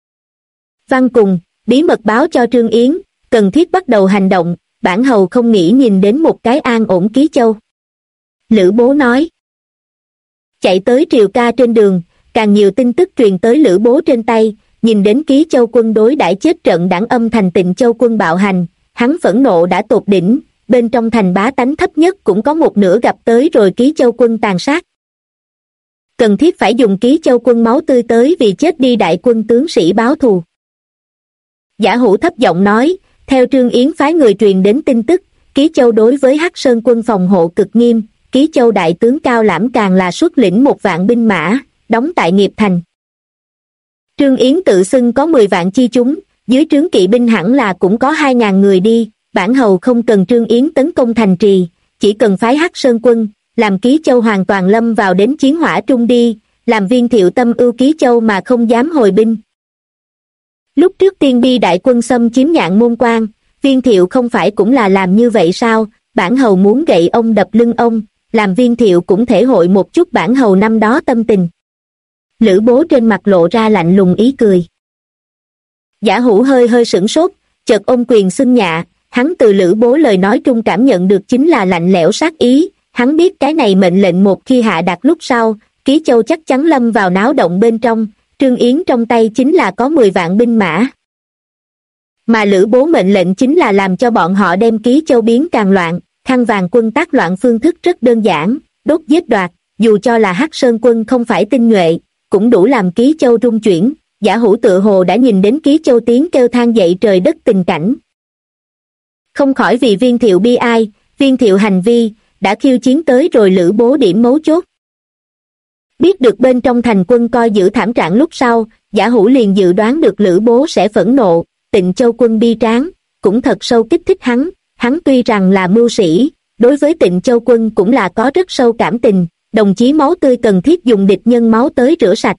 Văn cùng, bí mật báo cho Trương Yến, cần thiết bắt đầu hành động, bản hầu không nghĩ nhìn đến một cái an ổn Ký Châu. Lữ Bố nói. Chạy tới Triều ca trên đường, càng nhiều tin tức truyền tới Lữ Bố trên tay, nhìn đến Ký Châu quân đối đãi chết trận đảng âm thành Tịnh Châu quân bạo hành, hắn phẫn nộ đã tột đỉnh, bên trong thành bá tánh thấp nhất cũng có một nửa gặp tới rồi Ký Châu quân tàn sát. Cần thiết phải dùng Ký Châu quân máu tươi tới vì chết đi đại quân tướng sĩ báo thù. Giả Hữu thấp giọng nói, theo Trương Yến phái người truyền đến tin tức, Ký Châu đối với Hắc Sơn quân phòng hộ cực nghiêm, Ký Châu đại tướng Cao Lãm càng là xuất lĩnh 1 vạn binh mã, đóng tại Nghiệp Thành. Trương Yến tự xưng có 10 vạn chi chúng, dưới trướng kỵ binh hẳn là cũng có 2.000 người đi, bản hầu không cần Trương Yến tấn công thành trì, chỉ cần phái Hắc Sơn quân, làm Ký Châu hoàn toàn lâm vào đến chiến hỏa trung đi, làm Viên Thiệu tâm ưu Ký Châu mà không dám hồi binh. Lúc trước Tiên Bi đại quân xâm chiếm Nhạn Môn Quan, Viên Thiệu không phải cũng là làm như vậy sao, bản hầu muốn gậy ông đập lưng ông, làm Viên Thiệu cũng thể hội một chút bản hầu năm đó tâm tình. Lữ Bố trên mặt lộ ra lạnh lùng ý cười. Giả Hữu hơi hơi sửng sốt, chợt ôm quyền xưng nhạ, hắn từ Lữ Bố lời nói trung cảm nhận được chính là lạnh lẽo sát ý, hắn biết cái này mệnh lệnh một khi hạ đạt lúc sau, Ký Châu chắc chắn lâm vào náo động bên trong, Trương Yến trong tay chính là có 10 vạn binh mã. Mà Lữ Bố mệnh lệnh chính là làm cho bọn họ đem Ký Châu biến càng loạn, Khăn Vàng quân tác loạn phương thức rất đơn giản, đốt giết đoạt, dù cho là Hắc Sơn quân không phải tinh nhuệ, cũng đủ làm Ký Châu rung chuyển. Giả Hữu tự hồ đã nhìn đến Ký Châu tiếng kêu than dậy trời đất tình cảnh. Không khỏi vì Viên Thiệu bi ai, Viên Thiệu hành vi, đã khiêu chiến tới rồi Lữ Bố điểm mấu chốt. Biết được bên trong thành quân coi giữ thảm trạng lúc sau, Giả Hữu liền dự đoán được Lữ Bố sẽ phẫn nộ, Tịnh Châu quân bi tráng, cũng thật sâu kích thích hắn tuy rằng là mưu sĩ, đối với Tịnh Châu quân cũng là có rất sâu cảm tình, đồng chí máu tươi cần thiết dùng địch nhân máu tới rửa sạch.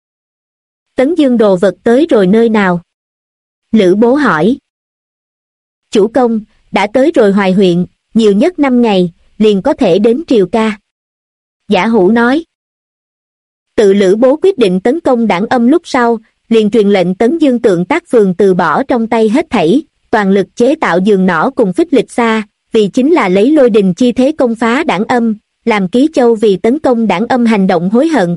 Tấn Dương đồ vật tới rồi nơi nào? Lữ Bố hỏi. Chủ công, đã tới rồi Hoài huyện, nhiều nhất 5 ngày, liền có thể đến Triều ca. Giả Hữu nói. Tự Lữ Bố quyết định tấn công đảng âm lúc sau, liền truyền lệnh Tấn Dương Tượng Tác Phường từ bỏ trong tay hết thảy, toàn lực chế tạo giường nỏ cùng phích lịch xa, vì chính là lấy lôi đình chi thế công phá đảng âm, làm Ký Châu vì tấn công đảng âm hành động hối hận.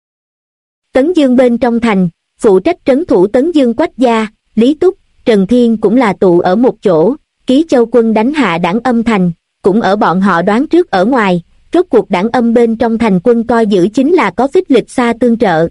Tấn Dương bên trong thành, phụ trách trấn thủ Tấn Dương Quách Gia, Lý Túc, Trần Thiên cũng là tụ ở một chỗ, Ký Châu quân đánh hạ đảng âm thành, cũng ở bọn họ đoán trước ở ngoài, rốt cuộc đảng âm bên trong thành quân coi giữ chính là có phích lịch xa tương trợ.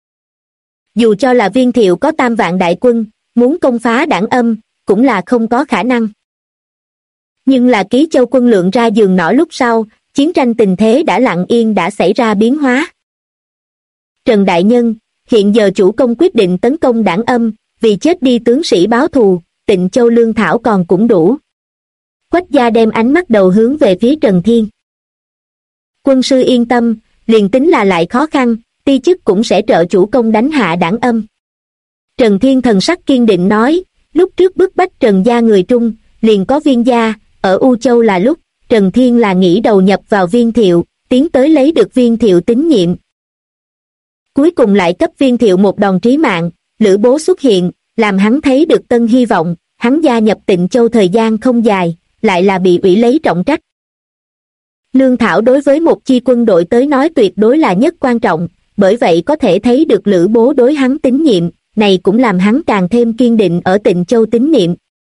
Dù cho là Viên Thiệu có 3 vạn đại quân, muốn công phá đảng âm, cũng là không có khả năng. Nhưng là Ký Châu quân lượng ra giường nỏ lúc sau, chiến tranh tình thế đã lặng yên đã xảy ra biến hóa. Trần Đại Nhân, hiện giờ chủ công quyết định tấn công đảng âm, vì chết đi tướng sĩ báo thù, Tịnh Châu lương thảo còn cũng đủ. Quách Gia đem ánh mắt đầu hướng về phía Trần Thiên. Quân sư yên tâm, liền tính là lại khó khăn, ti chức cũng sẽ trợ chủ công đánh hạ đảng âm. Trần Thiên thần sắc kiên định nói, lúc trước bức bách Trần gia người Trung, liền có Viên gia, ở U Châu là lúc, Trần Thiên là nghĩ đầu nhập vào Viên Thiệu, tiến tới lấy được Viên Thiệu tín nhiệm. Cuối cùng lại cấp Viên Thiệu một đòn trí mạng, Lữ Bố xuất hiện, làm hắn thấy được tân hy vọng, hắn gia nhập Tịnh Châu thời gian không dài, lại là bị ủy lấy trọng trách. Lương thảo đối với một chi quân đội tới nói tuyệt đối là nhất quan trọng, bởi vậy có thể thấy được Lữ Bố đối hắn tín nhiệm, này cũng làm hắn càng thêm kiên định ở Tịnh Châu tín nhiệm.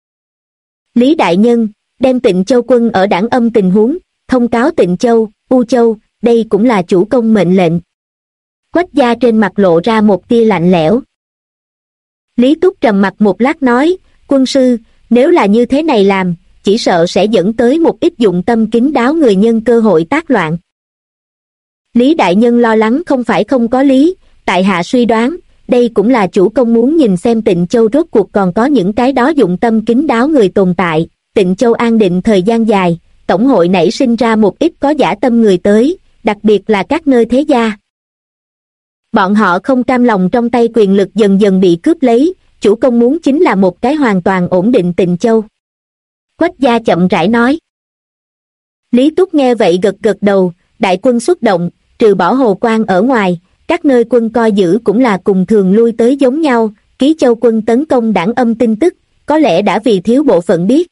Lý Đại Nhân, đem Tịnh Châu quân ở đảng âm tình huống, thông cáo Tịnh Châu, U Châu, đây cũng là chủ công mệnh lệnh. Quách Gia trên mặt lộ ra một tia lạnh lẽo. Lý Túc trầm mặt một lát nói, quân sư, nếu là như thế này làm, chỉ sợ sẽ dẫn tới một ít dụng tâm kín đáo người nhân cơ hội tác loạn. Lý Đại Nhân lo lắng không phải không có lý, tại hạ suy đoán, đây cũng là chủ công muốn nhìn xem Tịnh Châu rốt cuộc còn có những cái đó dụng tâm kín đáo người tồn tại. Tịnh Châu an định thời gian dài, tổng hội nảy sinh ra một ít có dã tâm người tới, đặc biệt là các nơi thế gia. Bọn họ không cam lòng trong tay quyền lực dần dần bị cướp lấy, chủ công muốn chính là một cái hoàn toàn ổn định Tịnh Châu. Quách gia chậm rãi nói. Lý Túc nghe vậy gật gật đầu, đại quân xuất động, trừ bỏ Hồ Quan ở ngoài, các nơi quân coi giữ cũng là cùng thường lui tới giống nhau. Ký Châu quân tấn công Đảng Âm tin tức, có lẽ đã vì thiếu bộ phận biết.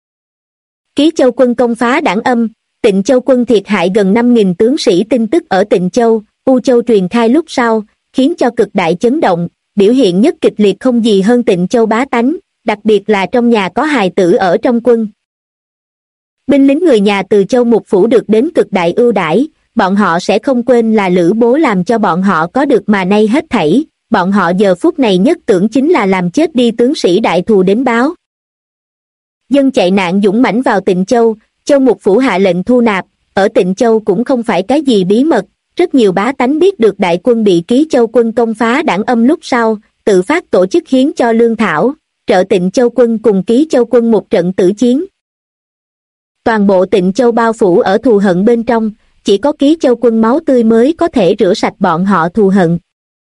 Ký Châu quân công phá Đảng Âm, Tịnh Châu quân thiệt hại gần 5.000 tướng sĩ tin tức ở Tịnh Châu, U Châu truyền khai lúc sau, khiến cho cực đại chấn động, biểu hiện nhất kịch liệt không gì hơn Tịnh Châu bá tánh, đặc biệt là trong nhà có hài tử ở trong quân. Binh lính người nhà Từ Châu Mục Phủ được đến cực đại ưu đãi, bọn họ sẽ không quên là Lữ Bố làm cho bọn họ có được mà nay hết thảy, bọn họ giờ phút này nhất tưởng chính là làm chết đi tướng sĩ đại thù đến báo. Dân chạy nạn dũng mãnh vào Tịnh Châu, Châu Mục Phủ hạ lệnh thu nạp, ở Tịnh Châu cũng không phải cái gì bí mật, rất nhiều bá tánh biết được đại quân bị Ký Châu quân công phá Đảng Âm lúc sau, tự phát tổ chức hiến cho lương thảo, trợ Tịnh Châu quân cùng Ký Châu quân một trận tử chiến. Toàn bộ Tịnh Châu bao phủ ở thù hận bên trong, chỉ có Ký Châu quân máu tươi mới có thể rửa sạch bọn họ thù hận.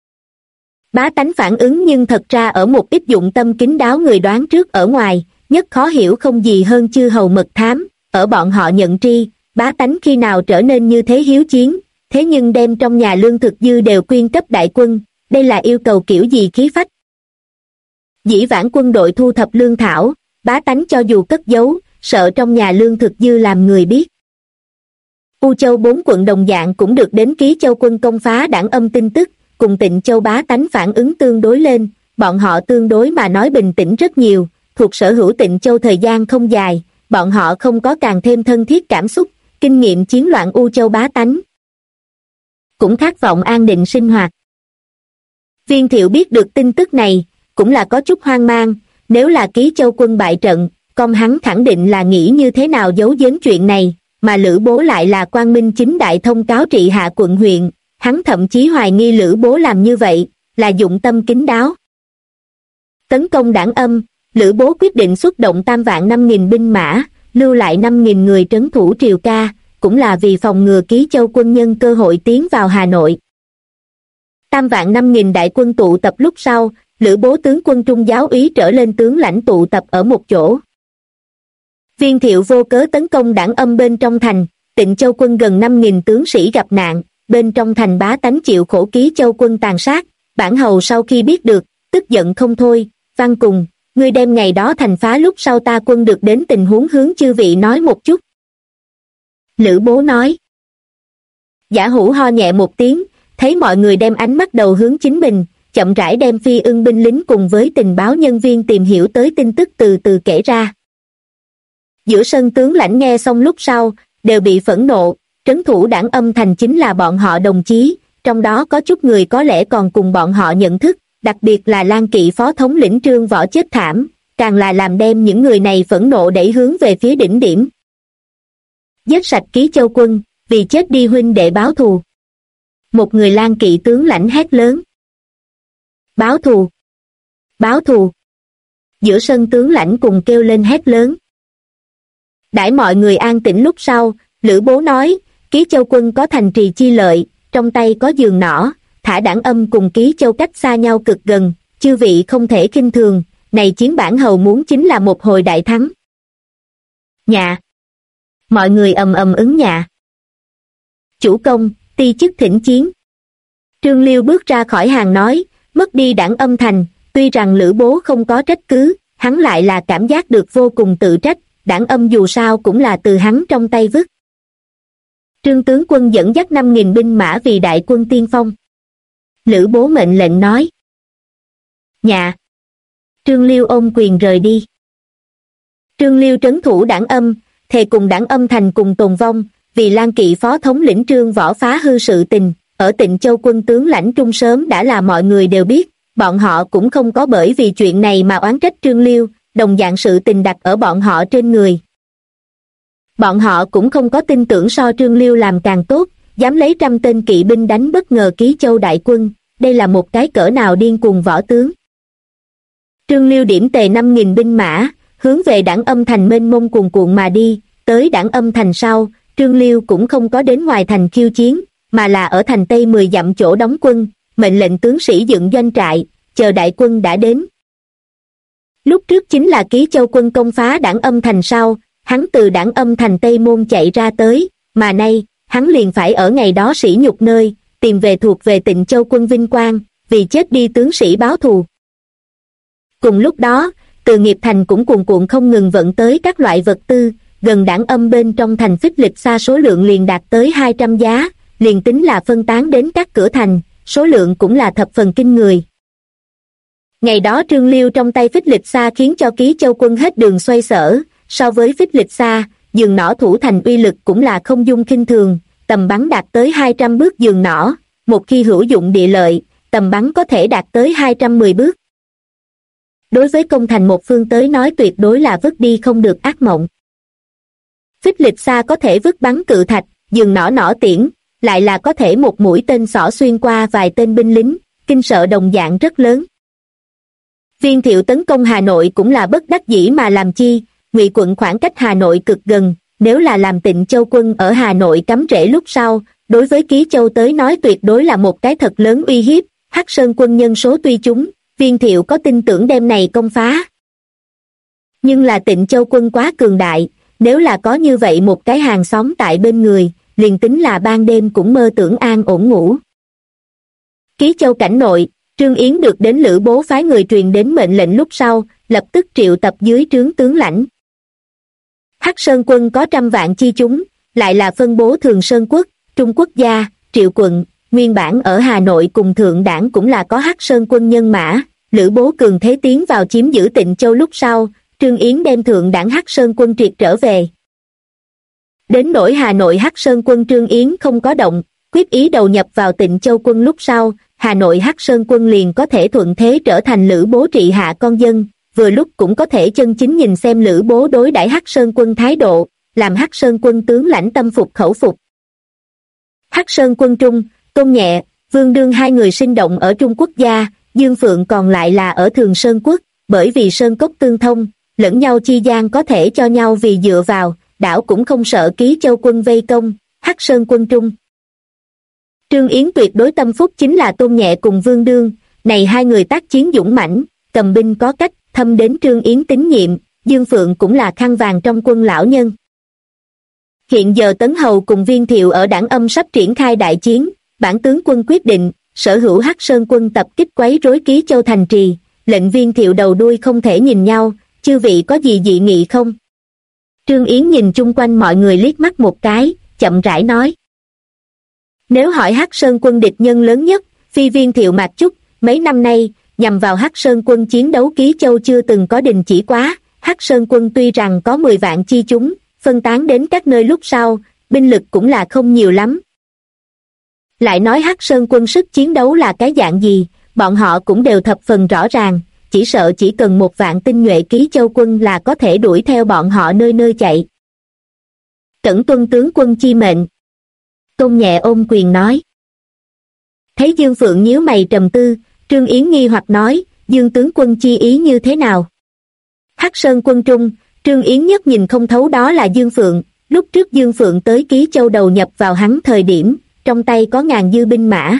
Bá tánh phản ứng nhưng thật ra ở một ít dụng tâm kín đáo người đoán trước ở ngoài, nhất khó hiểu không gì hơn chư hầu mật thám, ở bọn họ nhận tri, bá tánh khi nào trở nên như thế hiếu chiến, thế nhưng đem trong nhà lương thực dư đều quyên cấp đại quân, đây là yêu cầu kiểu gì khí phách. Dĩ vãng quân đội thu thập lương thảo, bá tánh cho dù cất giấu, sợ trong nhà lương thực dư làm người biết. U Châu 4 quận đồng dạng cũng được đến Ký Châu quân công phá Đảng Âm tin tức, cùng Tịnh Châu bá tánh phản ứng tương đối lên, bọn họ tương đối mà nói bình tĩnh rất nhiều, thuộc sở hữu Tịnh Châu thời gian không dài, bọn họ không có càng thêm thân thiết cảm xúc, kinh nghiệm chiến loạn U Châu bá tánh. Cũng khát vọng an định sinh hoạt. Viên Thiệu biết được tin tức này, cũng là có chút hoang mang, nếu là Ký Châu quân bại trận, con hắn khẳng định là nghĩ như thế nào giấu giếm chuyện này, mà Lữ Bố lại là quang minh chính đại thông cáo trị hạ quận huyện, hắn thậm chí hoài nghi Lữ Bố làm như vậy, là dụng tâm kín đáo. Tấn công Đảng Âm, Lữ Bố quyết định xuất động 3.500.000 binh mã, lưu lại 5.000 người trấn thủ Triều Ca, cũng là vì phòng ngừa Ký Châu quân nhân cơ hội tiến vào Hà Nội. 3.500.000 đại quân tụ tập lúc sau, Lữ Bố tướng quân trung giáo úy trở lên tướng lãnh tụ tập ở một chỗ. Viên Thiệu vô cớ tấn công Đảng Âm bên trong thành, Tịnh Châu quân gần 5.000 tướng sĩ gặp nạn, bên trong thành bá tánh chịu khổ Ký Châu quân tàn sát, bản hầu sau khi biết được, tức giận không thôi, văn cùng, ngươi đem ngày đó thành phá lúc sau ta quân được đến tình huống hướng chư vị nói một chút. Lữ Bố nói. Giả Hữu ho nhẹ một tiếng, thấy mọi người đem ánh mắt đầu hướng chính mình, chậm rãi đem Phi Ưng binh lính cùng với tình báo nhân viên tìm hiểu tới tin tức từ từ kể ra. Giữa sân tướng lãnh nghe xong lúc sau, đều bị phẫn nộ, trấn thủ Đảng Âm thành chính là bọn họ đồng chí, trong đó có chút người có lẽ còn cùng bọn họ nhận thức, đặc biệt là Lan Kỵ phó thống lĩnh Trương Võ chết thảm, càng là làm đem những người này phẫn nộ đẩy hướng về phía đỉnh điểm. Giết sạch Ký Châu quân, vì chết đi huynh đệ báo thù. Một người Lan Kỵ tướng lãnh hét lớn. Báo thù! Báo thù! Giữa sân tướng lãnh cùng kêu lên hét lớn. Đãi mọi người an tĩnh lúc sau, Lữ Bố nói, Ký Châu quân có thành trì chi lợi, trong tay có giường nỏ, thả Đảng Âm cùng Ký Châu cách xa nhau cực gần, chư vị không thể khinh thường, này chiến bản hầu muốn chính là một hồi đại thắng. Dạ. Mọi người ầm ầm ứng dạ. Chủ công, ti chức thỉnh chiến. Trương Liêu bước ra khỏi hàng nói, mất đi Đảng Âm thành, tuy rằng Lữ Bố không có trách cứ, hắn lại là cảm giác được vô cùng tự trách, Đảng Âm dù sao cũng là từ hắn trong tay vứt. Trương tướng quân dẫn dắt 5.000 binh mã vì đại quân tiên phong. Lữ Bố mệnh lệnh nói. Dạ. Trương Liêu ôm quyền rời đi. Trương Liêu trấn thủ Đảng Âm, thề cùng Đảng Âm thành cùng tồn vong, vì Lan Kỵ phó thống lĩnh Trương Võ phá hư sự tình, ở Tịnh Châu quân tướng lãnh trung sớm đã là mọi người đều biết, bọn họ cũng không có bởi vì chuyện này mà oán trách Trương Liêu, đồng dạng sự tình đặt ở bọn họ trên người. Bọn họ cũng không có tin tưởng so Trương Liêu làm càng tốt, dám lấy 100 tên kỵ binh đánh bất ngờ Ký Châu đại quân, đây là một cái cỡ nào điên cuồng võ tướng. Trương Liêu điểm tề 5.000 binh mã, hướng về Đảng Âm Thành mênh mông cuồn cuộn mà đi, tới Đảng Âm Thành sau, Trương Liêu cũng không có đến ngoài thành khiêu chiến, mà là ở thành Tây 10 dặm chỗ đóng quân, mệnh lệnh tướng sĩ dựng doanh trại, chờ đại quân đã đến. Lúc trước chính là Ký Châu quân công phá Đảng Âm Thành sau, hắn từ Đảng Âm Thành Tây Môn chạy ra tới, mà nay, hắn liền phải ở ngày đó sỉ nhục nơi, tìm về thuộc về Tịnh Châu quân vinh quang, vì chết đi tướng sĩ báo thù. Cùng lúc đó, Từ Nghiệp Thành cũng cuồn cuộn không ngừng vận tới các loại vật tư, gần Đảng Âm bên trong thành phích lịch xa số lượng liền đạt tới 200 giá, liền tính là phân tán đến các cửa thành, số lượng cũng là thập phần kinh người. Ngày đó Trương Liêu trong tay phích lịch xa khiến cho Ký Châu quân hết đường xoay sở, so với phích lịch xa, giường nỏ thủ thành uy lực cũng là không dung khinh thường, tầm bắn đạt tới 200 bước giường nỏ, một khi hữu dụng địa lợi, tầm bắn có thể đạt tới 210 bước. Đối với công thành một phương tới nói tuyệt đối là vứt đi không được ác mộng. Phích lịch xa có thể vứt bắn cự thạch, giường nỏ nỏ tiễn, lại là có thể một mũi tên xỏ xuyên qua vài tên binh lính, kinh sợ đồng dạng rất lớn. Viên Thiệu tấn công Hà Nội cũng là bất đắc dĩ mà làm chi, Ngụy quận khoảng cách Hà Nội cực gần, nếu là làm Tịnh Châu quân ở Hà Nội cắm rễ lúc sau, đối với Ký Châu tới nói tuyệt đối là một cái thật lớn uy hiếp, Hắc Sơn quân nhân số tuy chúng, Viên Thiệu có tin tưởng đêm này công phá. Nhưng là Tịnh Châu quân quá cường đại, nếu là có như vậy một cái hàng xóm tại bên người, liền tính là ban đêm cũng mơ tưởng an ổn ngủ. Ký Châu cảnh nội, Trương Yến được đến Lữ Bố phái người truyền đến mệnh lệnh lúc sau, lập tức triệu tập dưới trướng tướng lãnh. Hắc Sơn quân có 100 vạn chi chúng, lại là phân bố Thường Sơn quốc, Trung Quốc gia, Triệu quận, nguyên bản ở Hà Nội cùng Thượng Đảng cũng là có Hắc Sơn quân nhân mã, Lữ Bố cường thế tiến vào chiếm giữ Tịnh Châu lúc sau, Trương Yến đem Thượng Đảng Hắc Sơn quân triệt trở về. Đến nỗi Hà Nội Hắc Sơn quân Trương Yến không có động, quyết ý đầu nhập vào Tịnh Châu quân lúc sau, Hà Nội Hắc Sơn quân liền có thể thuận thế trở thành Lữ Bố trị hạ con dân, vừa lúc cũng có thể chân chính nhìn xem Lữ Bố đối đãi Hắc Sơn quân thái độ, làm Hắc Sơn quân tướng lãnh tâm phục khẩu phục. Hắc Sơn quân Trung, Tôn Nhẹ, Vương Đương hai người sinh động ở Trung Quốc gia, Dương Phượng còn lại là ở Thường Sơn quốc, bởi vì sơn cốc tương thông, lẫn nhau chi gian có thể cho nhau vì dựa vào, đảo cũng không sợ Ký Châu quân vây công, Hắc Sơn quân Trung. Trương Yến tuyệt đối tâm phúc chính là Tôn Nhẹ cùng Vương Đương, này hai người tác chiến dũng mãnh, cầm binh có cách, thâm đến Trương Yến tín nhiệm, Dương Phượng cũng là khăn vàng trong quân lão nhân. Hiện giờ Tấn Hầu cùng Viên Thiệu ở Đảng Âm sắp triển khai đại chiến, bản tướng quân quyết định, sở hữu Hắc Sơn quân tập kích quấy rối Ký Châu thành trì, lệnh Viên Thiệu đầu đuôi không thể nhìn nhau, chư vị có gì dị nghị không? Trương Yến nhìn chung quanh mọi người liếc mắt một cái, chậm rãi nói. Nếu hỏi Hắc Sơn quân địch nhân lớn nhất, phi Viên Thiệu Mạc Chúc, mấy năm nay, nhằm vào Hắc Sơn quân chiến đấu Ký Châu chưa từng có đình chỉ quá, Hắc Sơn quân tuy rằng có 10 vạn chi chúng, phân tán đến các nơi lúc sau, binh lực cũng là không nhiều lắm. Lại nói Hắc Sơn quân sức chiến đấu là cái dạng gì, bọn họ cũng đều thập phần rõ ràng, chỉ sợ chỉ cần 1 vạn tinh nhuệ Ký Châu quân là có thể đuổi theo bọn họ nơi nơi chạy. Cẩn tuân tướng quân chi mệnh. Tôn Nhẹ ôm quyền nói. Thấy Dương Phượng nhíu mày trầm tư, Trương Yến nghi hoặc nói, Dương tướng quân chi ý như thế nào? Hắc Sơn quân Trung, Trương Yến nhất nhìn không thấu đó là Dương Phượng, lúc trước Dương Phượng tới Ký Châu đầu nhập vào hắn thời điểm, trong tay có ngàn dư binh mã.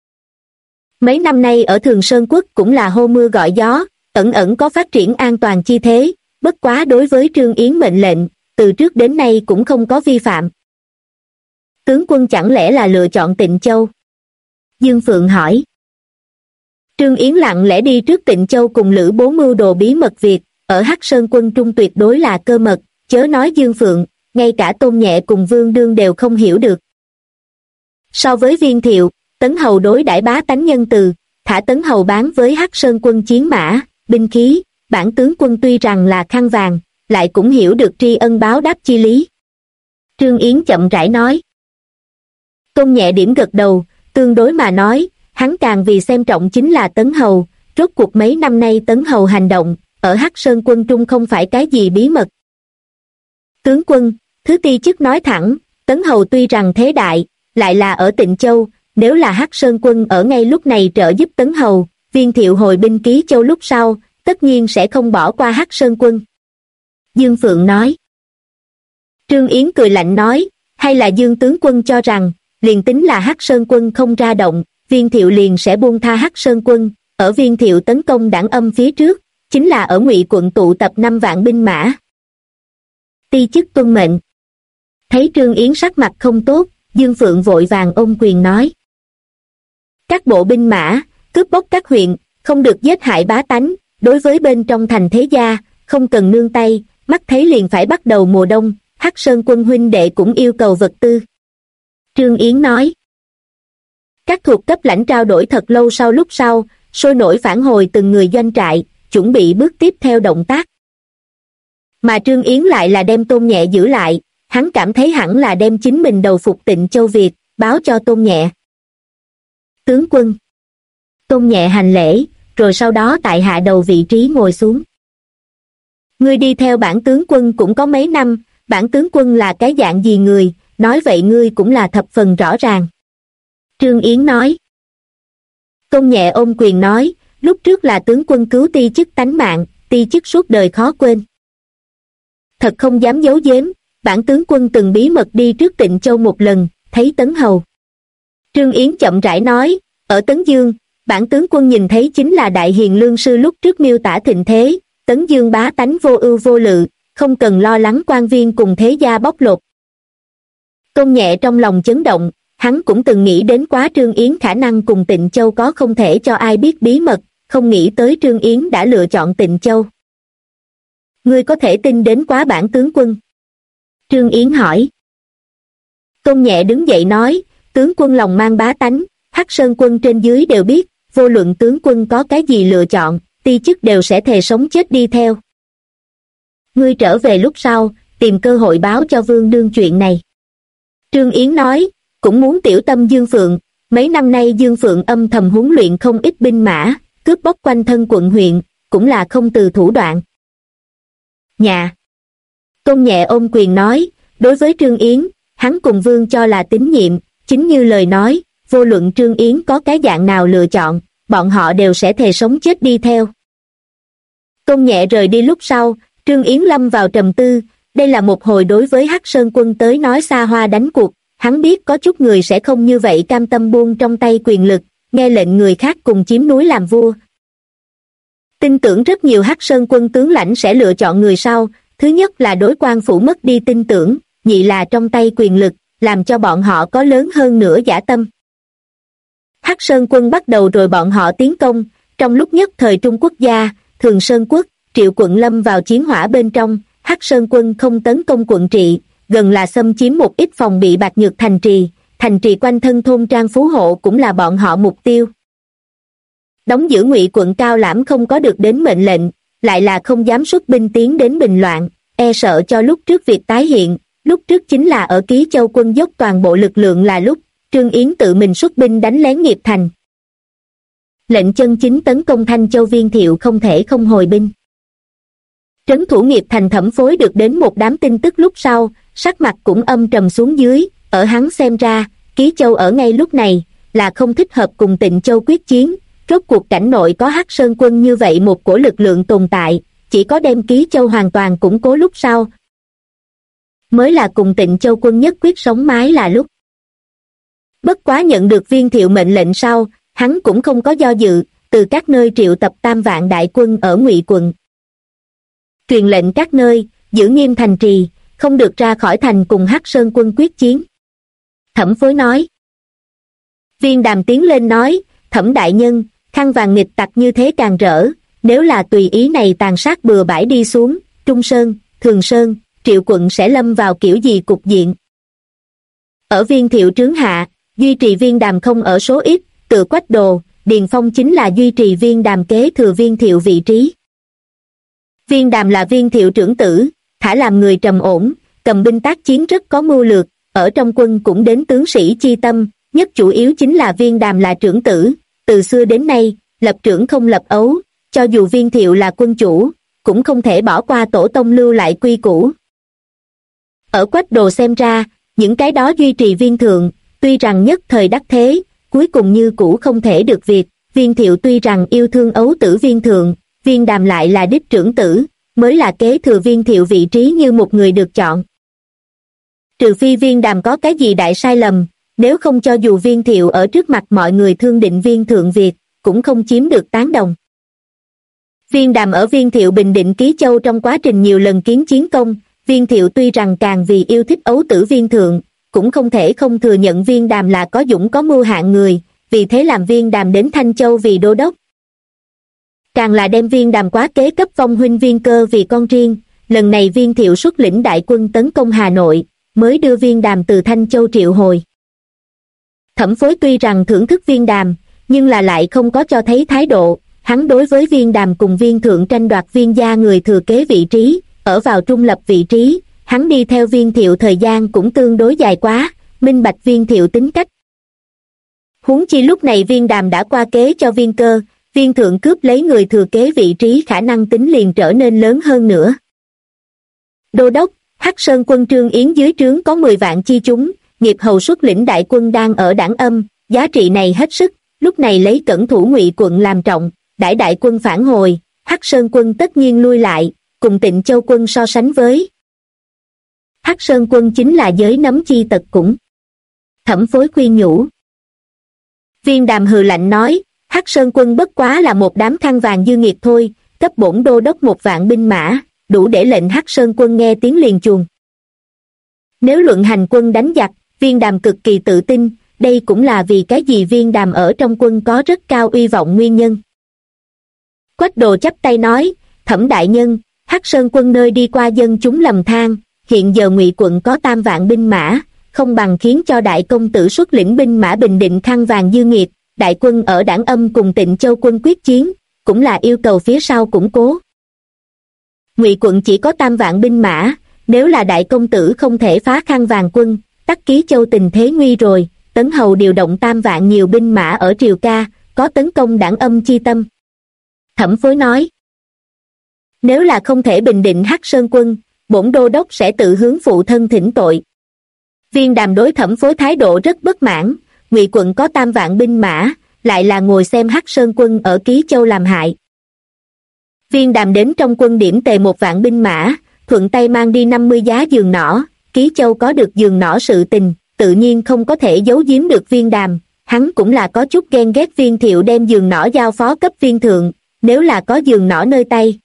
Mấy năm nay ở Thường Sơn quốc cũng là hô mưa gọi gió, ẩn ẩn có phát triển an toàn chi thế, bất quá đối với Trương Yến mệnh lệnh, từ trước đến nay cũng không có vi phạm. Tướng quân chẳng lẽ là lựa chọn Tịnh Châu? Dương Phượng hỏi. Trương Yến lặng lẽ đi trước Tịnh Châu cùng Lữ Bố mưu đồ bí mật việc, ở Hắc Sơn quân Trung tuyệt đối là cơ mật, chớ nói Dương Phượng, ngay cả Tôn Nhẹ cùng Vương Đương đều không hiểu được. So với Viên Thiệu, Tấn Hầu đối đãi bá tánh nhân từ, thả Tấn Hầu bán với Hắc Sơn quân chiến mã, binh khí, bản tướng quân tuy rằng là khăn vàng, lại cũng hiểu được tri ân báo đáp chi lý. Trương Yến chậm rãi nói. Tôn Nhẹ điểm gật đầu, tương đối mà nói, hắn càng vì xem trọng chính là Tấn Hầu, rốt cuộc mấy năm nay Tấn Hầu hành động, ở Hắc Sơn quân Trung không phải cái gì bí mật. Tướng quân, thứ ti chức nói thẳng, Tấn Hầu tuy rằng thế đại, lại là ở Tịnh Châu, nếu là Hắc Sơn quân ở ngay lúc này trợ giúp Tấn Hầu, Viên Thiệu hồi binh Ký Châu lúc sau, tất nhiên sẽ không bỏ qua Hắc Sơn quân. Dương Phượng nói. Trương Yến cười lạnh nói, hay là Dương tướng quân cho rằng, liền tính là Hắc Sơn quân không ra động, Viên Thiệu liền sẽ buông tha Hắc Sơn quân, ở Viên Thiệu tấn công Đảng Âm phía trước, chính là ở Ngụy quận tụ tập 5 vạn binh mã. Ti chức tuân mệnh. Thấy Trương Yến sắc mặt không tốt, Dương Phượng vội vàng ôm quyền nói. Các bộ binh mã, cướp bóc các huyện, không được giết hại bá tánh, đối với bên trong thành thế gia, không cần nương tay, mắt thấy liền phải bắt đầu mùa đông, Hắc Sơn quân huynh đệ cũng yêu cầu vật tư. Trương Yến nói. Các thuộc cấp lãnh trao đổi thật lâu lúc sau, sôi nổi phản hồi từng người doanh trại, chuẩn bị bước tiếp theo động tác. Mà Trương Yến lại là đem Tôn Nhẹ giữ lại, hắn cảm thấy hẳn là đem chính mình đầu phục Tịnh Châu Việt, báo cho Tôn Nhẹ. Tướng quân. Tôn Nhẹ hành lễ, rồi sau đó tại hạ đầu vị trí ngồi xuống. Ngươi đi theo bản tướng quân cũng có mấy năm, bản tướng quân là cái dạng gì người, nói vậy ngươi cũng là thập phần rõ ràng. Trương Yến nói. Tôn Nhẹ ôm quyền nói, lúc trước là tướng quân cứu ti chức tánh mạng, ti chức suốt đời khó quên. Thật không dám giấu giếm, bản tướng quân từng bí mật đi trước Tịnh Châu một lần, thấy Tấn Hầu. Trương Yến chậm rãi nói, ở Tấn Dương, bản tướng quân nhìn thấy chính là đại hiền lương sư lúc trước miêu tả thịnh thế, Tấn Dương bá tánh vô ưu vô lự, không cần lo lắng quan viên cùng thế gia bóc lột. Tôn Nhẹ trong lòng chấn động, hắn cũng từng nghĩ đến quá Trương Yến khả năng cùng Tịnh Châu có không thể cho ai biết bí mật, không nghĩ tới Trương Yến đã lựa chọn Tịnh Châu. Ngươi có thể tin đến quá bản tướng quân? Trương Yến hỏi. Tôn Nhẹ đứng dậy nói, tướng quân lòng mang bá tánh, Hắc Sơn quân trên dưới đều biết, vô luận tướng quân có cái gì lựa chọn, ti chức đều sẽ thề sống chết đi theo. Ngươi trở về lúc sau, tìm cơ hội báo cho Vương Đương chuyện này. Trương Yến nói, cũng muốn tiểu tâm Dương Phượng, mấy năm nay Dương Phượng âm thầm huấn luyện không ít binh mã, cướp bóc quanh thân quận huyện, cũng là không từ thủ đoạn. Nhà. Tôn Nhẹ ôm quyền nói, đối với Trương Yến, hắn cùng Vương cho là tín nhiệm, chính như lời nói, vô luận Trương Yến có cái dạng nào lựa chọn, bọn họ đều sẽ thề sống chết đi theo. Tôn Nhẹ rời đi lúc sau, Trương Yến lâm vào trầm tư, đây là một hồi đối với Hắc Sơn quân tới nói xa hoa đánh cuộc, hắn biết có chút người sẽ không như vậy cam tâm buông trong tay quyền lực, nghe lệnh người khác cùng chiếm núi làm vua. Tin tưởng rất nhiều Hắc Sơn quân tướng lãnh sẽ lựa chọn người sau, thứ nhất là đối quan phủ mất đi tin tưởng, nhị là trong tay quyền lực, làm cho bọn họ có lớn hơn nữa dã tâm. Hắc Sơn quân bắt đầu rồi bọn họ tiến công, trong lúc nhất thời Trung Quốc gia, Thường Sơn quốc, Triệu quận lâm vào chiến hỏa bên trong, Hắc Sơn quân không tấn công quận trị, gần là xâm chiếm một ít phòng bị bạc nhược thành trì quanh thân thôn trang phú hộ cũng là bọn họ mục tiêu. Đóng giữ Ngụy quận Cao Lãm không có được đến mệnh lệnh, lại là không dám xuất binh tiến đến bình loạn, e sợ cho lúc trước việc tái hiện, lúc trước chính là ở Ký Châu quân dốc toàn bộ lực lượng là lúc Trương Yến tự mình xuất binh đánh lén Nghiệp Thành. Lệnh chân chính tấn công Thanh Châu Viên Thiệu không thể không hồi binh. Trấn thủ Nghiệp Thành Thẩm Phối được đến một đám tin tức lúc sau, sắc mặt cũng âm trầm xuống dưới, ở hắn xem ra, Ký Châu ở ngay lúc này, là không thích hợp cùng Tịnh Châu quyết chiến, rốt cuộc cảnh nội có Hắc Sơn quân như vậy một cổ lực lượng tồn tại, chỉ có đem Ký Châu hoàn toàn củng cố lúc sau, mới là cùng Tịnh Châu quân nhất quyết sống mái là lúc. Bất quá nhận được Viên Thiệu mệnh lệnh sau, hắn cũng không có do dự, từ các nơi triệu tập 3 vạn đại quân ở Ngụy quận. Truyền lệnh các nơi, giữ nghiêm thành trì, không được ra khỏi thành cùng Hắc Sơn quân quyết chiến. Thẩm Phối nói. Viên Đàm tiến lên nói, Thẩm đại nhân, khăn vàng nghịch tặc như thế càng rỡ, nếu là tùy ý này tàn sát bừa bãi đi xuống, Trung Sơn, Thường Sơn, Triệu quận sẽ lâm vào kiểu gì cục diện. Ở Viên Thiệu trướng hạ, duy trì Viên Đàm không ở số ít, tự Quách Đồ, Điền Phong chính là duy trì Viên Đàm kế thừa Viên Thiệu vị trí. Viên Đàm là Viên Thiệu trưởng tử, thả làm người trầm ổn, cầm binh tác chiến rất có mưu lược, ở trong quân cũng đến tướng sĩ chi tâm, nhất chủ yếu chính là Viên Đàm là trưởng tử, từ xưa đến nay, lập trưởng không lập ấu, cho dù Viên Thiệu là quân chủ, cũng không thể bỏ qua tổ tông lưu lại quy củ. Ở Quách Đồ xem ra, những cái đó duy trì Viên thượng, tuy rằng nhất thời đắc thế, cuối cùng như cũ không thể được việc. Viên Thiệu tuy rằng yêu thương ấu tử Viên Thượng, Viên Đàm lại là đích trưởng tử, mới là kế thừa Viên Thiệu vị trí như một người được chọn. Trừ phi Viên Đàm có cái gì đại sai lầm, nếu không cho dù Viên Thiệu ở trước mặt mọi người thương định Viên Thượng việc, cũng không chiếm được tán đồng. Viên Đàm ở Viên Thiệu bình định Ký Châu trong quá trình nhiều lần kiến chiến công, Viên Thiệu tuy rằng càng vì yêu thích ấu tử Viên Thượng, cũng không thể không thừa nhận Viên Đàm là có dũng có mưu hạng người, vì thế làm Viên Đàm đến Thanh Châu vì đô đốc. Càng là đem Viên Đàm quá kế cấp phong huynh Viên Cơ vì con riêng, lần này Viên Thiệu xuất lĩnh đại quân tấn công Hà Nội, mới đưa Viên Đàm từ Thanh Châu triệu hồi. Thẩm Phối tuy rằng thưởng thức Viên Đàm, nhưng là lại không có cho thấy thái độ, hắn đối với Viên Đàm cùng Viên Thượng tranh đoạt Viên gia người thừa kế vị trí, ở vào trung lập vị trí, hắn đi theo Viên Thiệu thời gian cũng tương đối dài quá, minh bạch Viên Thiệu tính cách. Huống chi lúc này Viên Đàm đã qua kế cho Viên Cơ, Viên Thượng cướp lấy người thừa kế vị trí khả năng tính liền trở nên lớn hơn nữa. Đô đốc, Hắc Sơn quân Trương Yến dưới trướng có 10 vạn chi chúng, nghiệp hầu xuất lĩnh đại quân đang ở Đảng Âm, giá trị này hết sức, lúc này lấy Cẩn Thủ Ngụy quận làm trọng, đãi đại quân phản hồi, Hắc Sơn quân tất nhiên lui lại, cùng Tịnh Châu quân so sánh với. Hắc Sơn quân chính là giới nấm chi tật cũng. Thẩm Phối khuyên nhủ. Viên Đàm hừ lạnh nói, Hắc Sơn quân bất quá là một đám khăn vàng dư nghiệt thôi, cấp bổn đô đốc 1 vạn binh mã, đủ để lệnh Hắc Sơn quân nghe tiếng liền chuồng. Nếu luận hành quân đánh giặc, Viên Đàm cực kỳ tự tin, đây cũng là vì cái gì Viên Đàm ở trong quân có rất cao uy vọng nguyên nhân. Quách Đồ chắp tay nói, Thẩm đại nhân, Hắc Sơn quân nơi đi qua dân chúng lầm than, hiện giờ Ngụy quận có 3 vạn binh mã, không bằng khiến cho đại công tử xuất lĩnh binh mã bình định khăn vàng dư nghiệt, đại quân ở Đảng Âm cùng Tịnh Châu quân quyết chiến, cũng là yêu cầu phía sau củng cố. Ngụy quận chỉ có 3 vạn binh mã, nếu là đại công tử không thể phá khăn vàng quân, Tắc Ký Châu tình thế nguy rồi, Tấn Hầu điều động 3 vạn nhiều binh mã ở Triều Ca, có tấn công Đảng Âm chi tâm. Thẩm Phối nói, nếu là không thể bình định Hắc Sơn quân, bổn đô đốc sẽ tự hướng phụ thân thỉnh tội. Viên Đàm đối Thẩm Phối thái độ rất bất mãn, Ngụy quận có 3 vạn binh mã, lại là ngồi xem Hắc Sơn quân ở Ký Châu làm hại. Viên Đàm đến trong quân điểm tề 1 vạn binh mã, thuận tay mang đi 50 giá giường nỏ, Ký Châu có được giường nỏ sự tình, tự nhiên không có thể giấu giếm được Viên Đàm, hắn cũng là có chút ghen ghét Viên Thiệu đem giường nỏ giao phó cấp Viên Thượng, nếu là có giường nỏ nơi tay.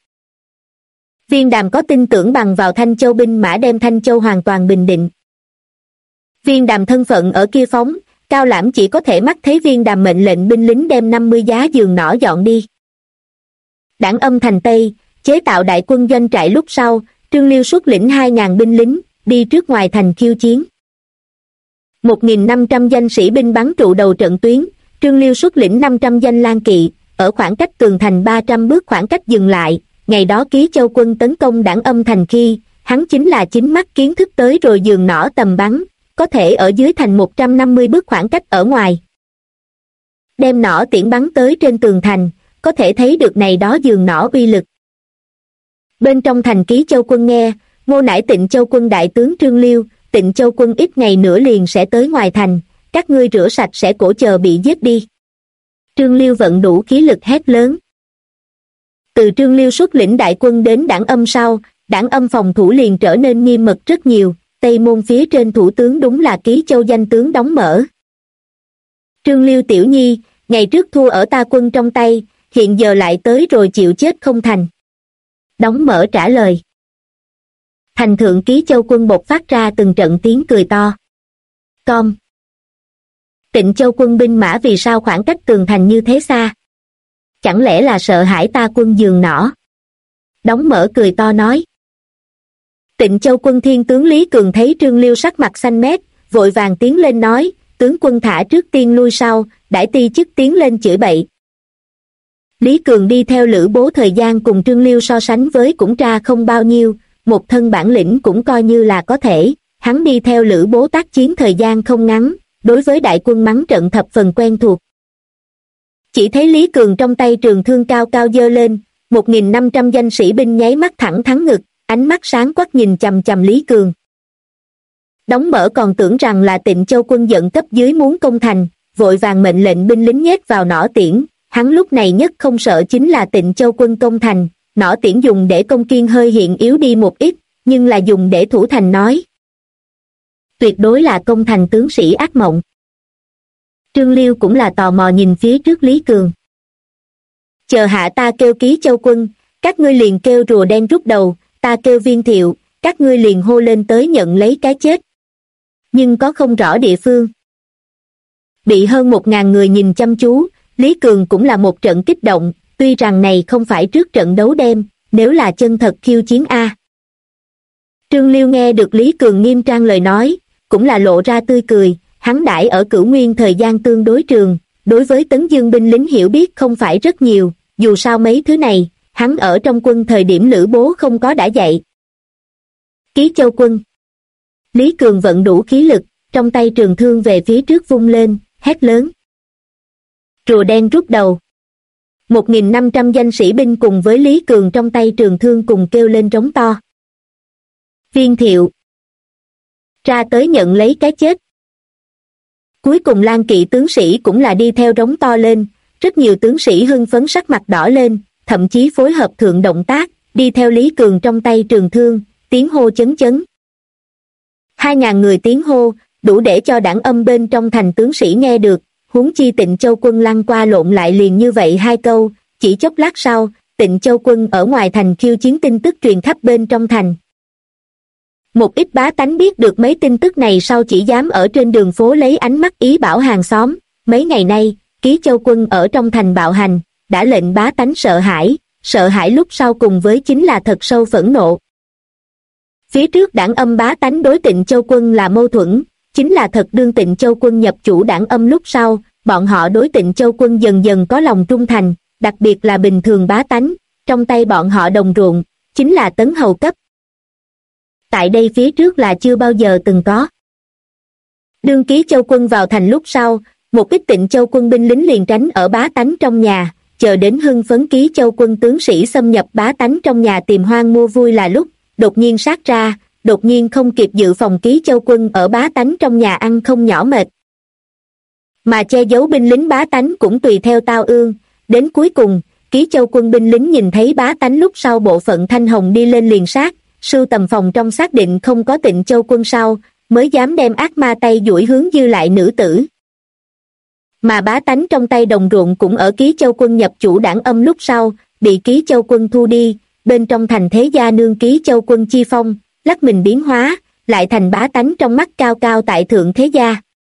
Viên Đàm có tin tưởng bằng vào Thanh Châu binh mã đem Thanh Châu hoàn toàn bình định. Viên Đàm thân phận ở kia phóng, Cao Lãm chỉ có thể mắt thấy Viên Đàm mệnh lệnh binh lính đem 50 giá giường nỏ dọn đi. Đảng Âm thành Tây, chế tạo đại quân doanh trại lúc sau, Trương Liêu xuất lĩnh 2.000 binh lính, đi trước ngoài thành khiêu chiến. 1.500 danh sĩ binh bắn trụ đầu trận tuyến, Trương Liêu xuất lĩnh 500 danh lang kỵ, ở khoảng cách tường thành 300 bước khoảng cách dừng lại. Ngày đó Ký Châu quân tấn công Đảng Âm thành khi, hắn chính là chính mắt kiến thức tới rồi giường nỏ tầm bắn, có thể ở dưới thành 150 bước khoảng cách ở ngoài. Đem nỏ tiễn bắn tới trên tường thành, có thể thấy được này đó giường nỏ uy lực. Bên trong thành Ký Châu quân nghe, ngô nải Tịnh Châu quân đại tướng Trương Liêu, Tịnh Châu quân ít ngày nữa liền sẽ tới ngoài thành, các ngươi rửa sạch sẽ cổ chờ bị giết đi. Trương Liêu vận đủ khí lực hét lớn. Từ Trương Liêu xuất lĩnh đại quân đến Đảng Âm sau, Đảng Âm phòng thủ liền trở nên nghiêm mật rất nhiều, Tây môn phía trên thủ tướng đúng là Ký Châu danh tướng Đóng Mở. Trương Liêu tiểu nhi, ngày trước thua ở ta quân trong tay, hiện giờ lại tới rồi chịu chết không thành. Đóng Mở trả lời. Thành thượng Ký Châu quân bộc phát ra từng trận tiếng cười to. Con! Tịnh Châu quân binh mã vì sao khoảng cách tường thành như thế xa? Chẳng lẽ là sợ hãi ta quân giường nỏ? Đóng Mở cười to nói. Tịnh Châu quân thiên tướng Lý Cường thấy Trương Liêu sắc mặt xanh mét, vội vàng tiến lên nói, tướng quân thả trước tiên lui sau, đãi ti chức tiến lên chửi bậy. Lý Cường đi theo Lữ Bố thời gian cùng Trương Liêu so sánh với cũng ra không bao nhiêu, một thân bản lĩnh cũng coi như là có thể, hắn đi theo Lữ Bố tác chiến thời gian không ngắn, đối với đại quân mắng trận thập phần quen thuộc. Chỉ thấy Lý Cường trong tay trường thương cao cao giơ lên, 1.500 danh sĩ binh nháy mắt thẳng thắn ngực, ánh mắt sáng quắc nhìn chằm chằm Lý Cường. Đóng Mở còn tưởng rằng là Tịnh Châu quân giận cấp dưới muốn công thành, vội vàng mệnh lệnh binh lính nhét vào nỏ tiễn. Hắn lúc này nhất không sợ chính là Tịnh Châu quân công thành, nỏ tiễn dùng để công kiên hơi hiện yếu đi một ít, nhưng là dùng để thủ thành nói. Tuyệt đối là công thành tướng sĩ ác mộng. Trương Liêu cũng là tò mò nhìn phía trước Lý Cường. Chờ hạ ta kêu Ký Châu quân, các ngươi liền kêu rùa đen rút đầu, ta kêu Viên Thiệu, các ngươi liền hô lên tới nhận lấy cái chết. Nhưng có không rõ địa phương. Bị hơn 1.000 người nhìn chăm chú, Lý Cường cũng là một trận kích động, tuy rằng này không phải trước trận đấu đêm, nếu là chân thật khiêu chiến A. Trương Liêu nghe được Lý Cường nghiêm trang lời nói, cũng là lộ ra tươi cười, hắn đãi ở Cửu Nguyên thời gian tương đối trường, đối với Tấn Dương binh lính hiểu biết không phải rất nhiều, dù sao mấy thứ này, hắn ở trong quân thời điểm Lữ Bố không có đã dạy. Ký Châu quân. Lý Cường vận đủ khí lực, trong tay trường thương về phía trước vung lên, hét lớn. Rùa đen rút đầu. 1.500 danh sĩ binh cùng với Lý Cường trong tay trường thương cùng kêu lên trống to. Viên Thiệu. Ra tới nhận lấy cái chết. Cuối cùng Lan Kỵ tướng sĩ cũng là đi theo trống to lên, rất nhiều tướng sĩ hưng phấn sắc mặt đỏ lên, thậm chí phối hợp thượng động tác, đi theo Lý Cường trong tay trường thương, tiếng hô chấn chấn. 2.000 người tiếng hô, đủ để cho đảng âm bên trong thành tướng sĩ nghe được, huống chi Tịnh Châu quân lăn qua lộn lại liền như vậy hai câu, chỉ chốc lát sau, Tịnh Châu quân ở ngoài thành khiêu chiến tin tức truyền khắp bên trong thành. Một ít bá tánh biết được mấy tin tức này sau chỉ dám ở trên đường phố lấy ánh mắt ý bảo hàng xóm, mấy ngày nay, Ký Châu quân ở trong thành bạo hành, đã lệnh bá tánh sợ hãi lúc sau cùng với chính là thật sâu phẫn nộ. Phía trước đảng âm bá tánh đối Tịnh Châu quân là mâu thuẫn, chính là thật đương Tịnh Châu quân nhập chủ đảng âm lúc sau, bọn họ đối Tịnh Châu quân dần dần có lòng trung thành, đặc biệt là bình thường bá tánh, trong tay bọn họ đồng ruộng, chính là tấn hầu cấp. Tại đây phía trước là chưa bao giờ từng có. Đương Ký Châu quân vào thành lúc sau, một ít Tịnh Châu quân binh lính liền tránh ở bá tánh trong nhà, chờ đến hưng phấn Ký Châu quân tướng sĩ xâm nhập bá tánh trong nhà tìm hoang mua vui là lúc, đột nhiên sát ra, đột nhiên không kịp dự phòng Ký Châu quân ở bá tánh trong nhà ăn không nhỏ mệt. Mà che giấu binh lính bá tánh cũng tùy theo tao ương, đến cuối cùng, Ký Châu quân binh lính nhìn thấy bá tánh lúc sau bộ phận thanh hồng đi lên liền sát, sưu tầm phòng trong xác định không có Tịnh Châu quân sau, mới dám đem ác ma tay duỗi hướng dư lại nữ tử. Mà bá tánh trong tay đồng ruộng cũng ở Ký Châu quân nhập chủ đảng âm lúc sau, bị Ký Châu quân thu đi, bên trong thành thế gia nương Ký Châu quân chi phong, lắc mình biến hóa, lại thành bá tánh trong mắt cao cao tại thượng thế gia.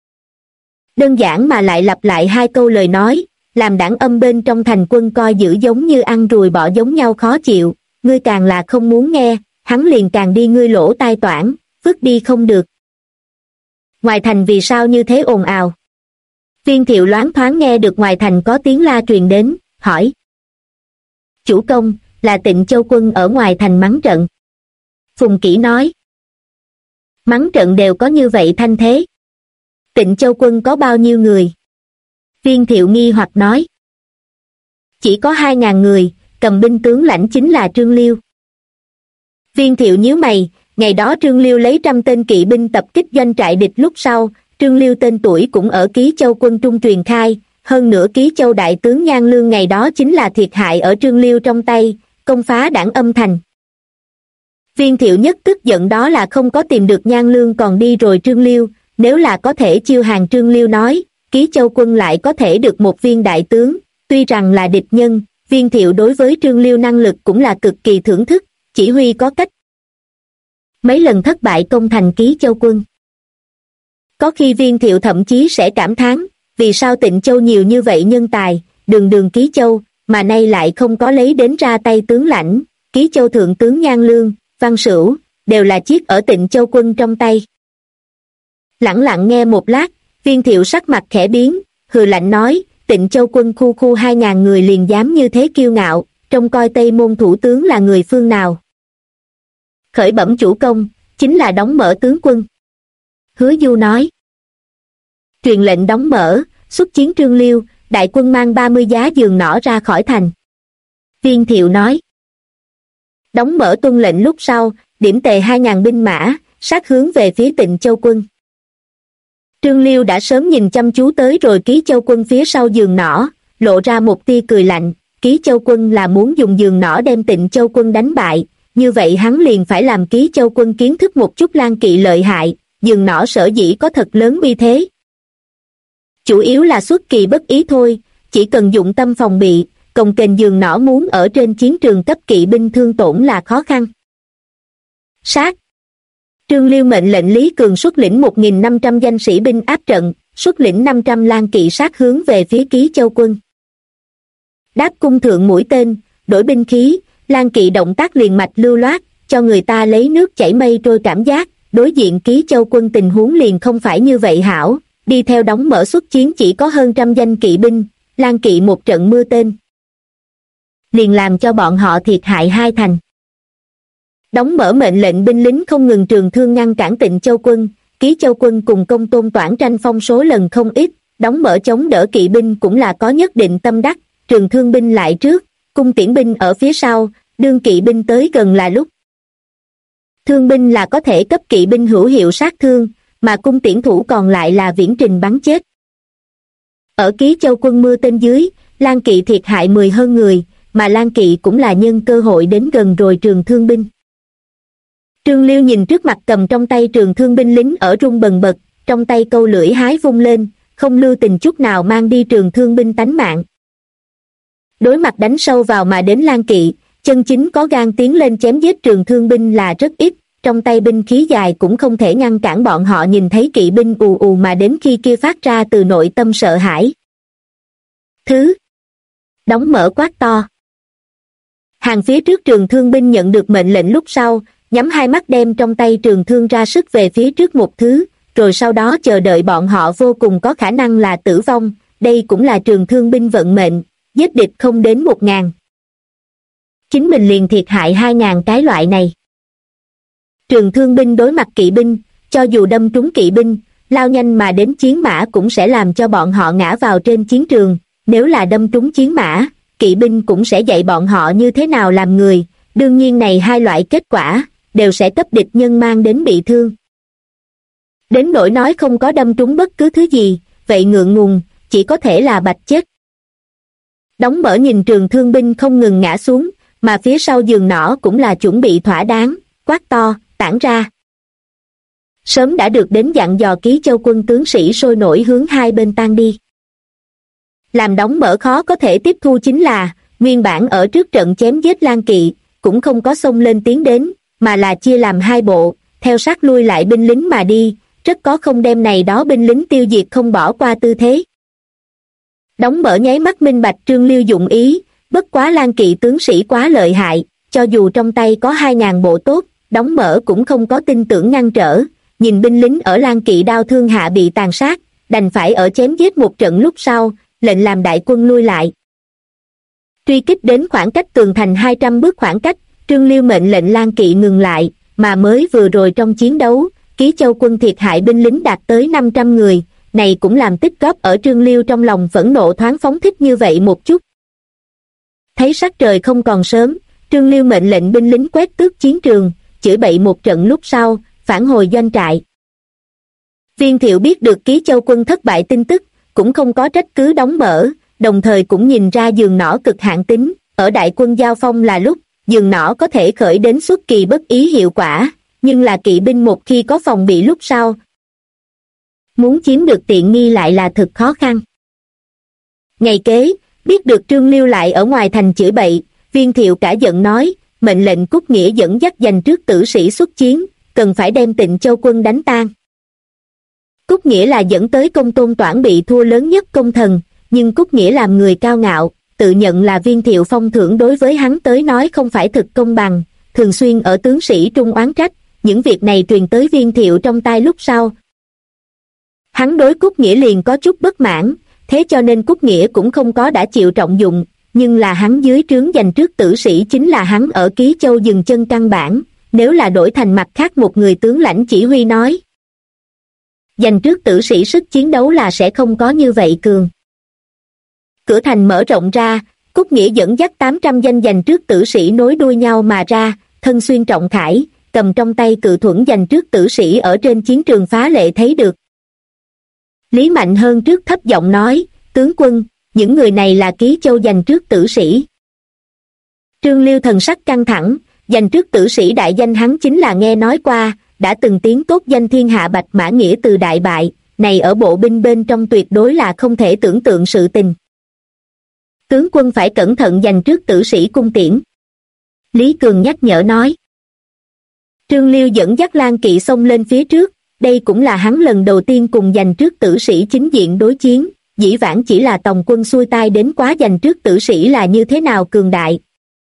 Đơn giản mà lại lặp lại hai câu lời nói, làm đảng âm bên trong thành quân coi giữ giống như ăn ruồi bọ giống nhau khó chịu, ngươi càng là không muốn nghe, hắn liền càng đi ngươi lỗ tai toảng, vứt đi không được. Ngoài thành vì sao như thế ồn ào? Viên Thiệu loáng thoáng nghe được ngoài thành có tiếng la truyền đến, hỏi. Chủ công, là Tịnh Châu quân ở ngoài thành mắng trận. Phùng Kỷ nói. Mắng trận đều có như vậy thanh thế. Tịnh Châu quân có bao nhiêu người? Viên Thiệu nghi hoặc nói. Chỉ có 2.000 người, cầm binh tướng lãnh chính là Trương Liêu. Viên Thiệu nhíu mày, ngày đó Trương Liêu lấy 100 tên kỵ binh tập kích doanh trại địch lúc sau, Trương Liêu tên tuổi cũng ở Ký Châu quân trung truyền khai, hơn nữa Ký Châu đại tướng Nhan Lương ngày đó chính là thiệt hại ở Trương Liêu trong tay, công phá đảng âm thành. Viên Thiệu nhất tức giận đó là không có tìm được Nhan Lương còn đi rồi Trương Liêu, nếu là có thể chiêu hàng Trương Liêu nói, Ký Châu quân lại có thể được một viên đại tướng, tuy rằng là địch nhân, Viên Thiệu đối với Trương Liêu năng lực cũng là cực kỳ thưởng thức, chỉ huy có cách. Mấy lần thất bại công thành Ký Châu quân. Có khi Viên Thiệu thậm chí sẽ cảm thán, vì sao Tịnh Châu nhiều như vậy nhân tài, đường đường Ký Châu, mà nay lại không có lấy đến ra tay tướng lãnh, Ký Châu thượng tướng Nhan Lương, Văn Sửu, đều là chiếc ở Tịnh Châu quân trong tay. Lẳng lặng nghe một lát, Viên Thiệu sắc mặt khẽ biến, hừ lạnh nói, Tịnh Châu quân khu 2.000 người liền dám như thế kiêu ngạo, trông coi Tây Môn thủ tướng là người phương nào. Khởi bẩm chủ công, chính là đóng mở tướng quân. Hứa Du nói. Truyền lệnh đóng mở, xuất chiến Trương Liêu, đại quân mang 30 giá giường nỏ ra khỏi thành. Viên Thiệu nói. Đóng mở tuân lệnh lúc sau, điểm tề 2.000 binh mã, sát hướng về phía Tịnh Châu quân. Trương Liêu đã sớm nhìn chăm chú tới rồi Ký Châu Quân phía sau giường nỏ, lộ ra một tia cười lạnh. Ký Châu Quân là muốn dùng giường nỏ đem Tịnh Châu Quân đánh bại, như vậy hắn liền phải làm Ký Châu Quân kiến thức một chút Lan Kỵ lợi hại, giường nỏ sở dĩ có thật lớn uy thế. Chủ yếu là xuất kỳ bất ý thôi, chỉ cần dụng tâm phòng bị, cồng kềnh giường nỏ muốn ở trên chiến trường cấp kỵ binh thương tổn là khó khăn. Sát. Trương Liêu mệnh lệnh Lý Cường xuất lĩnh 1.500 danh sĩ binh áp trận, xuất lĩnh 500 Lan Kỵ sát hướng về phía Ký Châu Quân. Đáp cung thượng mũi tên, đổi binh khí, Lan Kỵ động tác liền mạch lưu loát, cho người ta lấy nước chảy mây trôi cảm giác. Đối diện Ký Châu Quân tình huống liền không phải như vậy hảo, đi theo đóng mở xuất chiến chỉ có hơn trăm danh kỵ binh, Lan Kỵ một trận mưa tên liền làm cho bọn họ thiệt hại hai thành. Đóng mở mệnh lệnh binh lính không ngừng trường thương ngăn cản Tịnh Châu Quân, Ký Châu Quân cùng Công Tôn Toản tranh phong số lần không ít, đóng mở chống đỡ kỵ binh cũng là có nhất định tâm đắc, trường thương binh lại trước, cung tiễn binh ở phía sau, đương kỵ binh tới gần là lúc. Thương binh là có thể cấp kỵ binh hữu hiệu sát thương, mà cung tiễn thủ còn lại là viễn trình bắn chết. Ở Ký Châu Quân mưa tên dưới, Lan Kỵ thiệt hại 10 hơn người, mà Lan Kỵ cũng là nhân cơ hội đến gần rồi trường thương binh. Trương Liêu nhìn trước mặt cầm trong tay trường thương binh lính ở rung bần bật, trong tay câu lưỡi hái vung lên, không lưu tình chút nào mang đi trường thương binh tánh mạng. Đối mặt đánh sâu vào mà đến Lan Kỵ, chân chính có gan tiến lên chém giết trường thương binh là rất ít, trong tay binh khí dài cũng không thể ngăn cản bọn họ nhìn thấy kỵ binh ù ù mà đến khi kia phát ra từ nội tâm sợ hãi. Thứ đóng mở quát to. Hàng phía trước trường thương binh nhận được mệnh lệnh lúc sau, nhắm hai mắt đem trong tay trường thương ra sức về phía trước một thứ, rồi sau đó chờ đợi bọn họ vô cùng có khả năng là tử vong, đây cũng là trường thương binh vận mệnh, giết địch không đến 1.000. Chính mình liền thiệt hại 2.000 cái loại này. Trường thương binh đối mặt kỵ binh, cho dù đâm trúng kỵ binh, lao nhanh mà đến chiến mã cũng sẽ làm cho bọn họ ngã vào trên chiến trường, nếu là đâm trúng chiến mã, kỵ binh cũng sẽ dạy bọn họ như thế nào làm người, đương nhiên này hai loại kết quả, đều sẽ cấp địch nhân mang đến bị thương. Đến nỗi nói không có đâm trúng bất cứ thứ gì, vậy ngượng ngùng, chỉ có thể là bạch chết. Đóng mở nhìn trường thương binh không ngừng ngã xuống, mà phía sau giường nỏ cũng là chuẩn bị thỏa đáng, quát to, tản ra. Sớm đã được đến dặn dò Ký Châu Quân tướng sĩ sôi nổi hướng hai bên tan đi. Làm đóng mở khó có thể tiếp thu chính là, nguyên bản ở trước trận chém giết Lan Kỵ, cũng không có xông lên tiến đến, mà là chia làm hai bộ, theo sát lui lại binh lính mà đi, rất có không đem này đó binh lính tiêu diệt không bỏ qua tư thế. Đóng mở nháy mắt minh bạch Trương Liêu dụng ý, bất quá Lan Kỵ tướng sĩ quá lợi hại, cho dù trong tay có 2.000 bộ tốt, đóng mở cũng không có tin tưởng ngăn trở, nhìn binh lính ở Lan Kỵ đao thương hạ bị tàn sát, đành phải ở chém giết một trận lúc sau, lệnh làm đại quân lui lại. Truy kích đến khoảng cách tường thành 200 bước khoảng cách, Trương Liêu mệnh lệnh Lan Kỵ ngừng lại, mà mới vừa rồi trong chiến đấu, Ký Châu Quân thiệt hại binh lính đạt tới 500 người, này cũng làm tích góp ở Trương Liêu trong lòng phẫn nộ thoáng phóng thích như vậy một chút. Thấy sắc trời không còn sớm, Trương Liêu mệnh lệnh binh lính quét tước chiến trường, chửi bậy một trận lúc sau, phản hồi doanh trại. Viên Thiệu biết được Ký Châu Quân thất bại tin tức, cũng không có trách cứ đóng mở, đồng thời cũng nhìn ra giường nỏ cực hạn tính, ở đại quân giao phong là lúc, giường nỏ có thể khởi đến xuất kỳ bất ý hiệu quả, nhưng là kỵ binh một khi có phòng bị lúc sau, muốn chiếm được tiện nghi lại là thực khó khăn. Ngày kế, biết được Trương Liêu lại ở ngoài thành chửi bậy, Viên Thiệu cả giận nói, mệnh lệnh Cúc Nghĩa dẫn dắt giành trước tử sĩ xuất chiến, cần phải đem Tịnh Châu Quân đánh tan. Cúc Nghĩa là dẫn tới Công Tôn Toản bị thua lớn nhất công thần, nhưng Cúc Nghĩa làm người cao ngạo, tự nhận là Viên Thiệu phong thưởng đối với hắn tới nói không phải thực công bằng, thường xuyên ở tướng sĩ trung oán trách, những việc này truyền tới Viên Thiệu trong tai lúc sau. Hắn đối Cúc Nghĩa liền có chút bất mãn, thế cho nên Cúc Nghĩa cũng không có đã chịu trọng dụng, nhưng là hắn dưới trướng giành trước tử sĩ chính là hắn ở Ký Châu dừng chân căn bản, nếu là đổi thành mặt khác một người tướng lãnh chỉ huy nói. Giành trước tử sĩ sức chiến đấu là sẽ không có như vậy cường. Cửa thành mở rộng ra, Cúc Nghĩa dẫn dắt 800 danh giành trước tử sĩ nối đuôi nhau mà ra, thân xuyên trọng khải, cầm trong tay cự thuẫn giành trước tử sĩ ở trên chiến trường phá lệ thấy được. Lý Mạnh Hơn trước thấp giọng nói, tướng quân, những người này là ký châu dành trước tử sĩ. Trương Liêu thần sắc căng thẳng, dành trước tử sĩ đại danh hắn chính là nghe nói qua, đã từng tiếng tốt danh thiên hạ Bạch Mã Nghĩa từ đại bại, này ở bộ binh bên trong tuyệt đối là không thể tưởng tượng sự tình. Tướng quân phải cẩn thận dành trước tử sĩ cung tiễn. Lý Cường nhắc nhở nói. Trương Liêu dẫn dắt Lan Kỵ xông lên phía trước, đây cũng là hắn lần đầu tiên cùng dành trước tử sĩ chính diện đối chiến, dĩ vãng chỉ là tòng quân xuôi tai đến quá dành trước tử sĩ là như thế nào cường đại.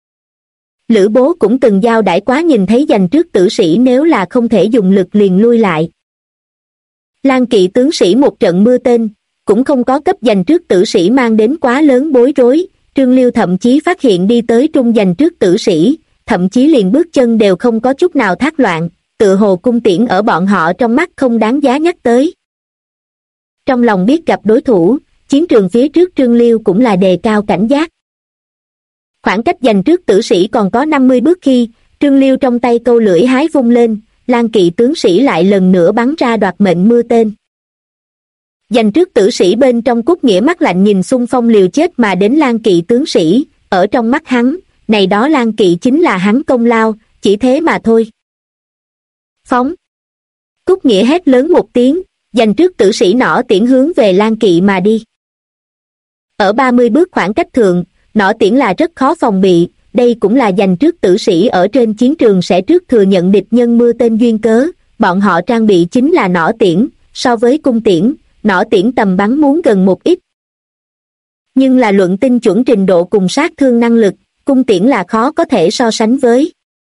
Lữ Bố cũng từng giao đãi quá nhìn thấy dành trước tử sĩ nếu là không thể dùng lực liền lui lại. Lan Kỵ tướng sĩ một trận mưa tên, cũng không có cấp dành trước tử sĩ mang đến quá lớn bối rối, Trương Liêu thậm chí phát hiện đi tới trung dành trước tử sĩ, thậm chí liền bước chân đều không có chút nào thác loạn, tựa hồ cung tiễn ở bọn họ trong mắt không đáng giá nhắc tới. Trong lòng biết gặp đối thủ, chiến trường phía trước Trương Liêu cũng là đề cao cảnh giác. Khoảng cách dành trước tử sĩ còn có 50 bước khi, Trương Liêu trong tay câu lưỡi hái vung lên, Lan Kỵ tướng sĩ lại lần nữa bắn ra đoạt mệnh mưa tên. Dành trước tử sĩ bên trong Cúc Nghĩa mắt lạnh nhìn xung phong liều chết mà đến Lan Kỵ tướng sĩ, ở trong mắt hắn, này đó Lan Kỵ chính là hắn công lao, chỉ thế mà thôi. Phóng! Cúc Nghĩa hét lớn một tiếng, dành trước tử sĩ nỏ tiễn hướng về Lan Kỵ mà đi. Ở 30 bước khoảng cách thượng, nỏ tiễn là rất khó phòng bị, đây cũng là dành trước tử sĩ ở trên chiến trường sẽ trước thừa nhận địch nhân mưa tên duyên cớ, bọn họ trang bị chính là nỏ tiễn, so với cung tiễn, nỏ tiễn tầm bắn muốn gần một ít. Nhưng là luận tinh chuẩn trình độ cùng sát thương năng lực, cung tiễn là khó có thể so sánh với.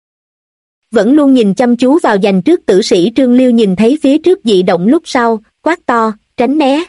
Vẫn luôn nhìn chăm chú vào dành trước tử sĩ Trương Liêu nhìn thấy phía trước dị động lúc sau, quát to, tránh né.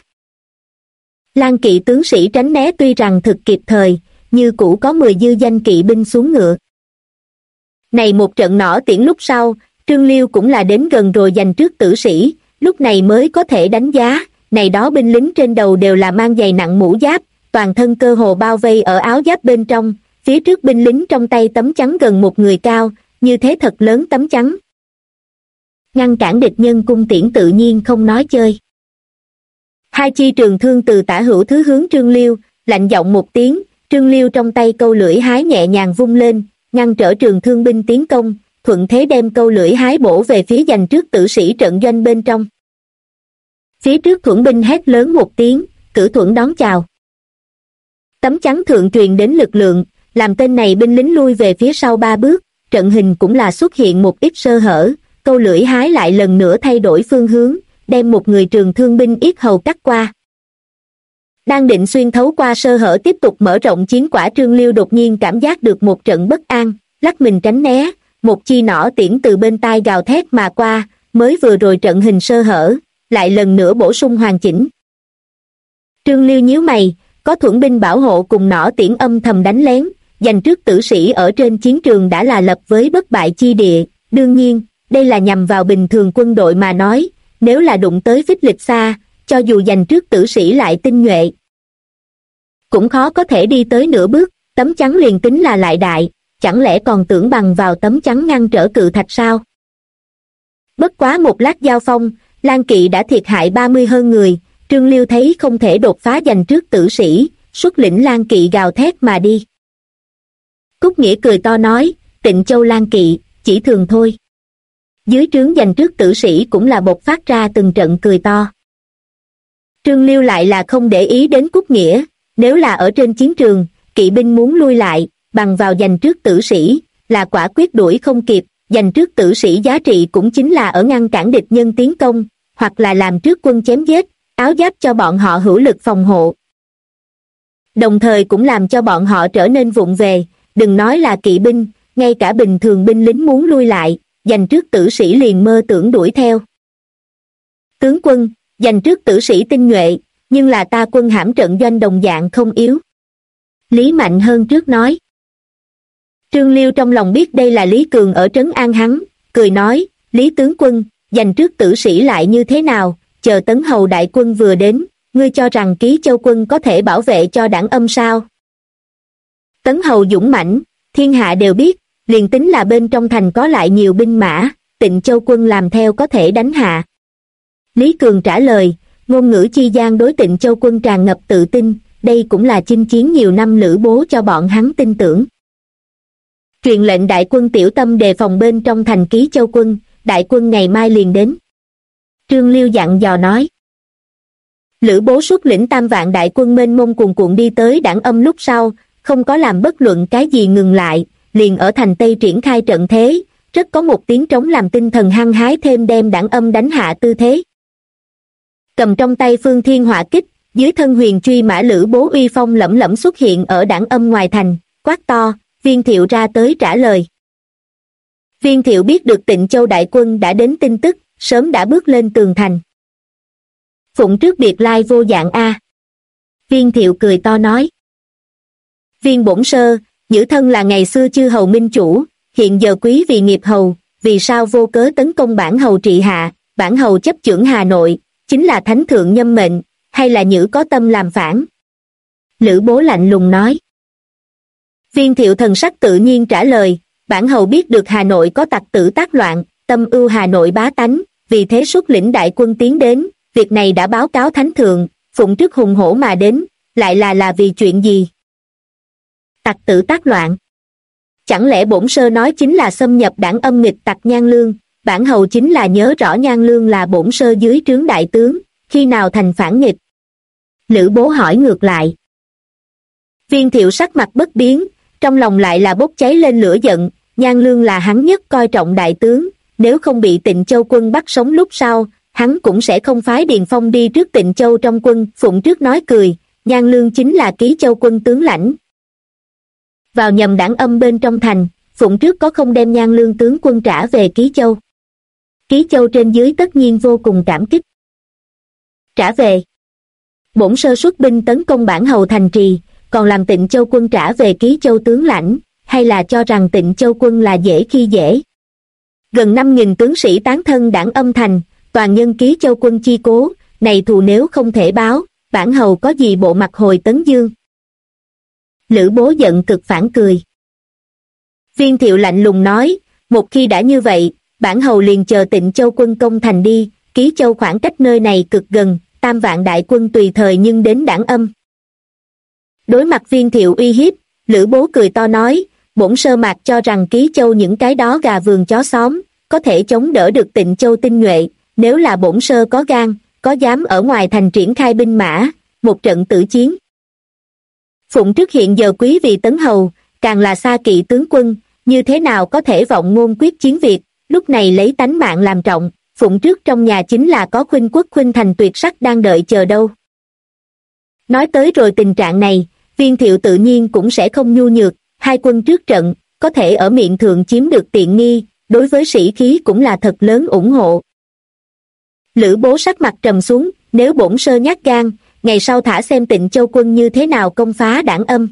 Lan Kỵ tướng sĩ tránh né tuy rằng thực kịp thời, như cũ có 10 dư danh kỵ binh xuống ngựa. Này một trận nỏ tiễn lúc sau, Trương Liêu cũng là đến gần rồi dành trước tử sĩ, lúc này mới có thể đánh giá, này đó binh lính trên đầu đều là mang giày nặng mũ giáp, toàn thân cơ hồ bao vây ở áo giáp bên trong, phía trước binh lính trong tay tấm chắn gần một người cao, như thế thật lớn tấm chắn. Ngăn cản địch nhân cung tiễn tự nhiên không nói chơi. Hai chi trường thương từ tả hữu thứ hướng Trương Liêu, lạnh giọng một tiếng, Trương Liêu trong tay câu lưỡi hái nhẹ nhàng vung lên, ngăn trở trường thương binh tiến công, thuận thế đem câu lưỡi hái bổ về phía dành trước tử sĩ trận doanh bên trong. Phía trước thuẫn binh hét lớn một tiếng, cử thuẫn đón chào. Tấm chắn thượng truyền đến lực lượng, làm tên này binh lính lui về phía sau 3 bước, trận hình cũng là xuất hiện một ít sơ hở, câu lưỡi hái lại lần nữa thay đổi phương hướng, đem một người trường thương binh yết hầu cắt qua. Đang định xuyên thấu qua sơ hở tiếp tục mở rộng chiến quả Trương Liêu đột nhiên cảm giác được một trận bất an, lắc mình tránh né, một chi nỏ tiễn từ bên tai gào thét mà qua, mới vừa rồi trận hình sơ hở, lại lần nữa bổ sung hoàn chỉnh. Trương Liêu nhíu mày, có thuẫn binh bảo hộ cùng nỏ tiễn âm thầm đánh lén, dành trước tử sĩ ở trên chiến trường đã là lập với bất bại chi địa, đương nhiên, đây là nhằm vào bình thường quân đội mà nói, nếu là đụng tới phích lịch xa, cho dù dành trước tử sĩ lại tinh nhuệ, cũng khó có thể đi tới nửa bước, tấm chắn liền tính là lại đại, chẳng lẽ còn tưởng bằng vào tấm chắn ngăn trở cự thạch sao? Bất quá một lát giao phong, Lan Kỵ đã thiệt hại 30 hơn người, Trương Liêu thấy không thể đột phá dành trước tử sĩ, xuất lĩnh Lan Kỵ gào thét mà đi. Cúc Nghĩa cười to nói, Tịnh Châu Lan Kỵ, chỉ thường thôi. Dưới trướng dành trước tử sĩ cũng là bộc phát ra từng trận cười to. Trương Liêu lại là không để ý đến Cúc Nghĩa, nếu là ở trên chiến trường, kỵ binh muốn lui lại, bằng vào dành trước tử sĩ, là quả quyết đuổi không kịp, dành trước tử sĩ giá trị cũng chính là ở ngăn cản địch nhân tiến công, hoặc là làm trước quân chém giết, áo giáp cho bọn họ hữu lực phòng hộ. Đồng thời cũng làm cho bọn họ trở nên vụng về, đừng nói là kỵ binh, ngay cả bình thường binh lính muốn lui lại, dành trước tử sĩ liền mơ tưởng đuổi theo. Tướng quân, dành trước tử sĩ tinh nhuệ, nhưng là ta quân hãm trận doanh đồng dạng không yếu. Lý Mạnh Hơn trước nói. Trương Liêu trong lòng biết đây là Lý Cường ở trấn an hắn, cười nói, Lý tướng quân, dành trước tử sĩ lại như thế nào, chờ Tấn Hầu đại quân vừa đến, ngươi cho rằng Ký Châu quân có thể bảo vệ cho Đảng Âm sao? Tấn Hầu dũng mãnh, thiên hạ đều biết, liền tính là bên trong thành có lại nhiều binh mã, Tịnh Châu quân làm theo có thể đánh hạ. Lý Cường trả lời, ngôn ngữ chi gian đối Tịnh Châu quân tràn ngập tự tin, đây cũng là chinh chiến nhiều năm Lữ Bố cho bọn hắn tin tưởng. Truyền lệnh đại quân tiểu tâm đề phòng bên trong thành Ký Châu quân, đại quân ngày mai liền đến. Trương Liêu dặn dò nói. Lữ Bố xuất lĩnh tam vạn đại quân mênh mông cuồn cuộn đi tới Đảng Âm lúc sau, không có làm bất luận cái gì ngừng lại, liền ở thành Tây triển khai trận thế, rất có một tiếng trống làm tinh thần hăng hái thêm đem Đảng Âm đánh hạ tư thế. Cầm trong tay Phương Thiên Hỏa Kích, dưới thân huyền truy mã Lữ Bố uy phong lẫm lẫm xuất hiện ở Đảng Âm ngoài thành, quát to, Viên Thiệu ra tới trả lời. Viên Thiệu biết được Tịnh Châu đại quân đã đến tin tức, sớm đã bước lên tường thành. Phụng trước biệt lai vô dạng a. Viên Thiệu cười to nói. Viên bổn sơ, nhữ thân là ngày xưa chư hầu minh chủ, hiện giờ quý vì nghiệp hầu, vì sao vô cớ tấn công bản hầu trị hạ, bản hầu chấp chưởng Hà Nội, chính là thánh thượng nhâm mệnh, hay là nhữ có tâm làm phản? Lữ Bố lạnh lùng nói. Viên Thiệu thần sắc tự nhiên trả lời, bản hầu biết được Hà Nội có tặc tử tác loạn, tâm ưu Hà Nội bá tánh, vì thế xuất lĩnh đại quân tiến đến, việc này đã báo cáo thánh thượng, phụng trước hùng hổ mà đến, lại là vì chuyện gì? Tặc tử tác loạn. Chẳng lẽ bổn sơ nói chính là xâm nhập Đảng Âm nghịch tặc Nhan Lương, bản hầu chính là nhớ rõ Nhan Lương là bổn sơ dưới trướng đại tướng, khi nào thành phản nghịch? Lữ Bố hỏi ngược lại. Viên Thiệu sắc mặt bất biến, trong lòng lại là bốc cháy lên lửa giận, Nhan Lương là hắn nhất coi trọng đại tướng, nếu không bị Tịnh Châu quân bắt sống lúc sau, hắn cũng sẽ không phái Điền Phong đi trước Tịnh Châu trong quân. Phụng trước nói cười, Nhan Lương chính là Ký Châu quân tướng lãnh. Vào nhầm Đảng Âm bên trong thành, Phụng trước có không đem Nhan Lương tướng quân trả về Ký Châu. Ký Châu trên dưới tất nhiên vô cùng cảm kích. Trả về. Bổn sơ xuất binh tấn công bản hầu thành trì, còn làm Tịnh Châu quân trả về Ký Châu tướng lãnh, hay là cho rằng Tịnh Châu quân là dễ khi dễ? Gần 5.000 tướng sĩ tán thân Đảng Âm thành, toàn nhân Ký Châu quân chi cố, này thù nếu không thể báo, bản hầu có gì bộ mặt hồi Tấn Dương? Lữ Bố giận cực phản cười. Viên Thiệu lạnh lùng nói, một khi đã như vậy, bản hầu liền chờ Tịnh Châu quân công thành đi, Ký Châu khoảng cách nơi này cực gần, tam vạn đại quân tùy thời nhưng đến Đảng Âm. Đối mặt Viên Thiệu uy hiếp, Lữ Bố cười to nói, bổn sơ mạc cho rằng Ký Châu những cái đó gà vườn chó xóm, có thể chống đỡ được Tịnh Châu tinh nhuệ, nếu là bổn sơ có gan, có dám ở ngoài thành triển khai binh mã, một trận tử chiến. Phụng trước hiện giờ quý vì tấn hầu, càng là xa kỵ tướng quân, như thế nào có thể vọng ngôn quyết chiến việc, lúc này lấy tánh mạng làm trọng, Phụng trước trong nhà chính là có Khuynh Quốc Khuynh Thành tuyệt sắc đang đợi chờ đâu. Nói tới rồi tình trạng này, Viên Thiệu tự nhiên cũng sẽ không nhu nhược, hai quân trước trận, có thể ở miệng thượng chiếm được tiện nghi, đối với sĩ khí cũng là thật lớn ủng hộ. Lữ Bố sắc mặt trầm xuống, nếu bổn sơ nhát gan, ngày sau thả xem Tịnh Châu quân như thế nào công phá Đảng Âm.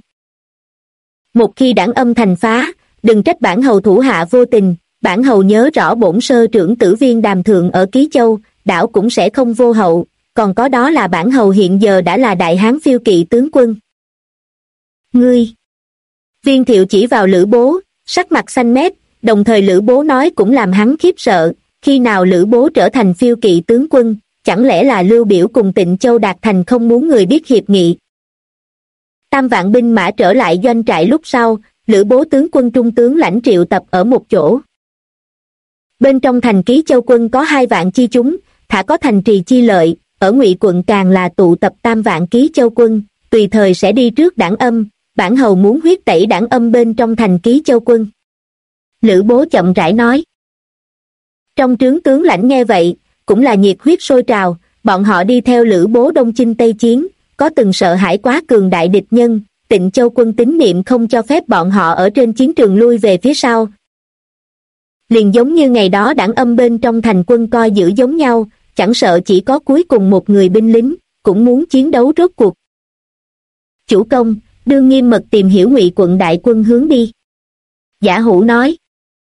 Một khi Đảng Âm thành phá, đừng trách bản hầu thủ hạ vô tình, bản hầu nhớ rõ bổn sơ trưởng tử Viên Đàm Thượng ở Ký Châu, đảo cũng sẽ không vô hậu, còn có đó là bản hầu hiện giờ đã là đại hán phiêu kỵ tướng quân. Ngươi! Viên Thiệu chỉ vào Lữ Bố, sắc mặt xanh mét, đồng thời Lữ Bố nói cũng làm hắn khiếp sợ, khi nào Lữ Bố trở thành phiêu kỵ tướng quân, chẳng lẽ là Lưu Biểu cùng Tịnh Châu đạt thành không muốn người biết hiệp nghị. Tam vạn binh mã trở lại doanh trại lúc sau, Lữ Bố tướng quân trung tướng lãnh triệu tập ở một chỗ. Bên trong thành Ký Châu quân có 2 vạn chi chúng, thả có thành trì chi lợi, ở Ngụy quận càng là tụ tập tam vạn Ký Châu quân, tùy thời sẽ đi trước Đảng Âm, bản hầu muốn huyết tẩy Đảng Âm bên trong thành Ký Châu quân. Lữ Bố chậm rãi nói. Trong trướng tướng lãnh nghe vậy, cũng là nhiệt huyết sôi trào, bọn họ đi theo Lữ Bố đông chinh tây chiến, có từng sợ hãi quá cường đại địch nhân, Tịnh Châu quân tín niệm không cho phép bọn họ ở trên chiến trường lui về phía sau. Liền giống như ngày đó Đảng Âm bên trong thành quân coi giữ giống nhau, chẳng sợ chỉ có cuối cùng một người binh lính, cũng muốn chiến đấu rốt cuộc. Chủ công, đương nghiêm mật tìm hiểu Ngụy quận đại quân hướng đi. Giả Hữu nói.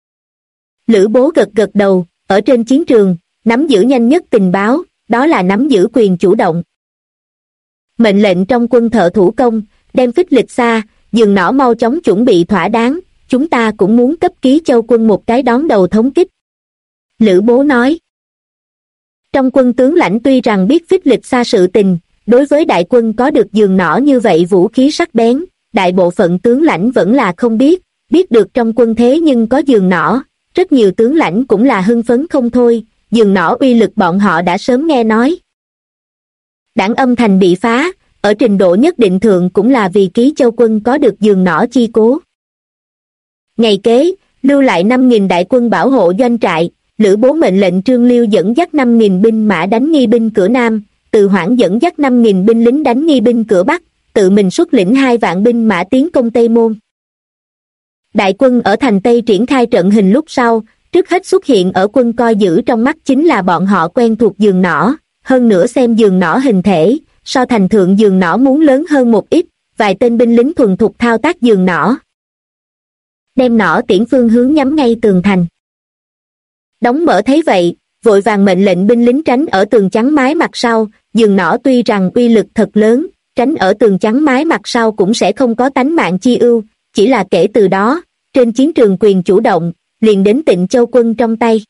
Lữ Bố gật gật đầu, ở trên chiến trường, nắm giữ nhanh nhất tình báo, đó là nắm giữ quyền chủ động. Mệnh lệnh trong quân thợ thủ công, đem phích lịch xa, giường nỏ mau chóng chuẩn bị thỏa đáng, chúng ta cũng muốn cấp Ký Châu quân một cái đón đầu thống kích. Lữ Bố nói. Trong quân tướng lãnh tuy rằng biết phích lịch xa sự tình, đối với đại quân có được giường nỏ như vậy vũ khí sắc bén, đại bộ phận tướng lãnh vẫn là không biết, biết được trong quân thế nhưng có giường nỏ, rất nhiều tướng lãnh cũng là hưng phấn không thôi, giường nỏ uy lực bọn họ đã sớm nghe nói. Đảng Âm Thành bị phá, ở trình độ nhất định thượng cũng là vì Ký Châu quân có được giường nỏ chi cố. Ngày kế, lưu lại 5.000 đại quân bảo hộ doanh trại, Lữ Bố mệnh lệnh Trương Liêu dẫn dắt 5.000 binh mã đánh nghi binh cửa Nam, Từ Hoảng dẫn dắt 5.000 binh lính đánh nghi binh cửa Bắc, tự mình xuất lĩnh 2 vạn binh mã tiến công Tây Môn. Đại quân ở thành Tây triển khai trận hình lúc sau, trước hết xuất hiện ở quân coi giữ trong mắt chính là bọn họ quen thuộc giường nỏ, hơn nữa xem giường nỏ hình thể, so thành thượng giường nỏ muốn lớn hơn một ít, vài tên binh lính thuần thục thao tác giường nỏ. Đem nỏ tiễn phương hướng nhắm ngay tường thành. Đóng Mở thấy vậy, vội vàng mệnh lệnh binh lính tránh ở tường chắn mái mặt sau, giường nỏ tuy rằng uy lực thật lớn, tránh ở tường chắn mái mặt sau cũng sẽ không có tánh mạng chi ưu, chỉ là kể từ đó, trên chiến trường quyền chủ động, liền đến Tịnh Châu quân trong tay.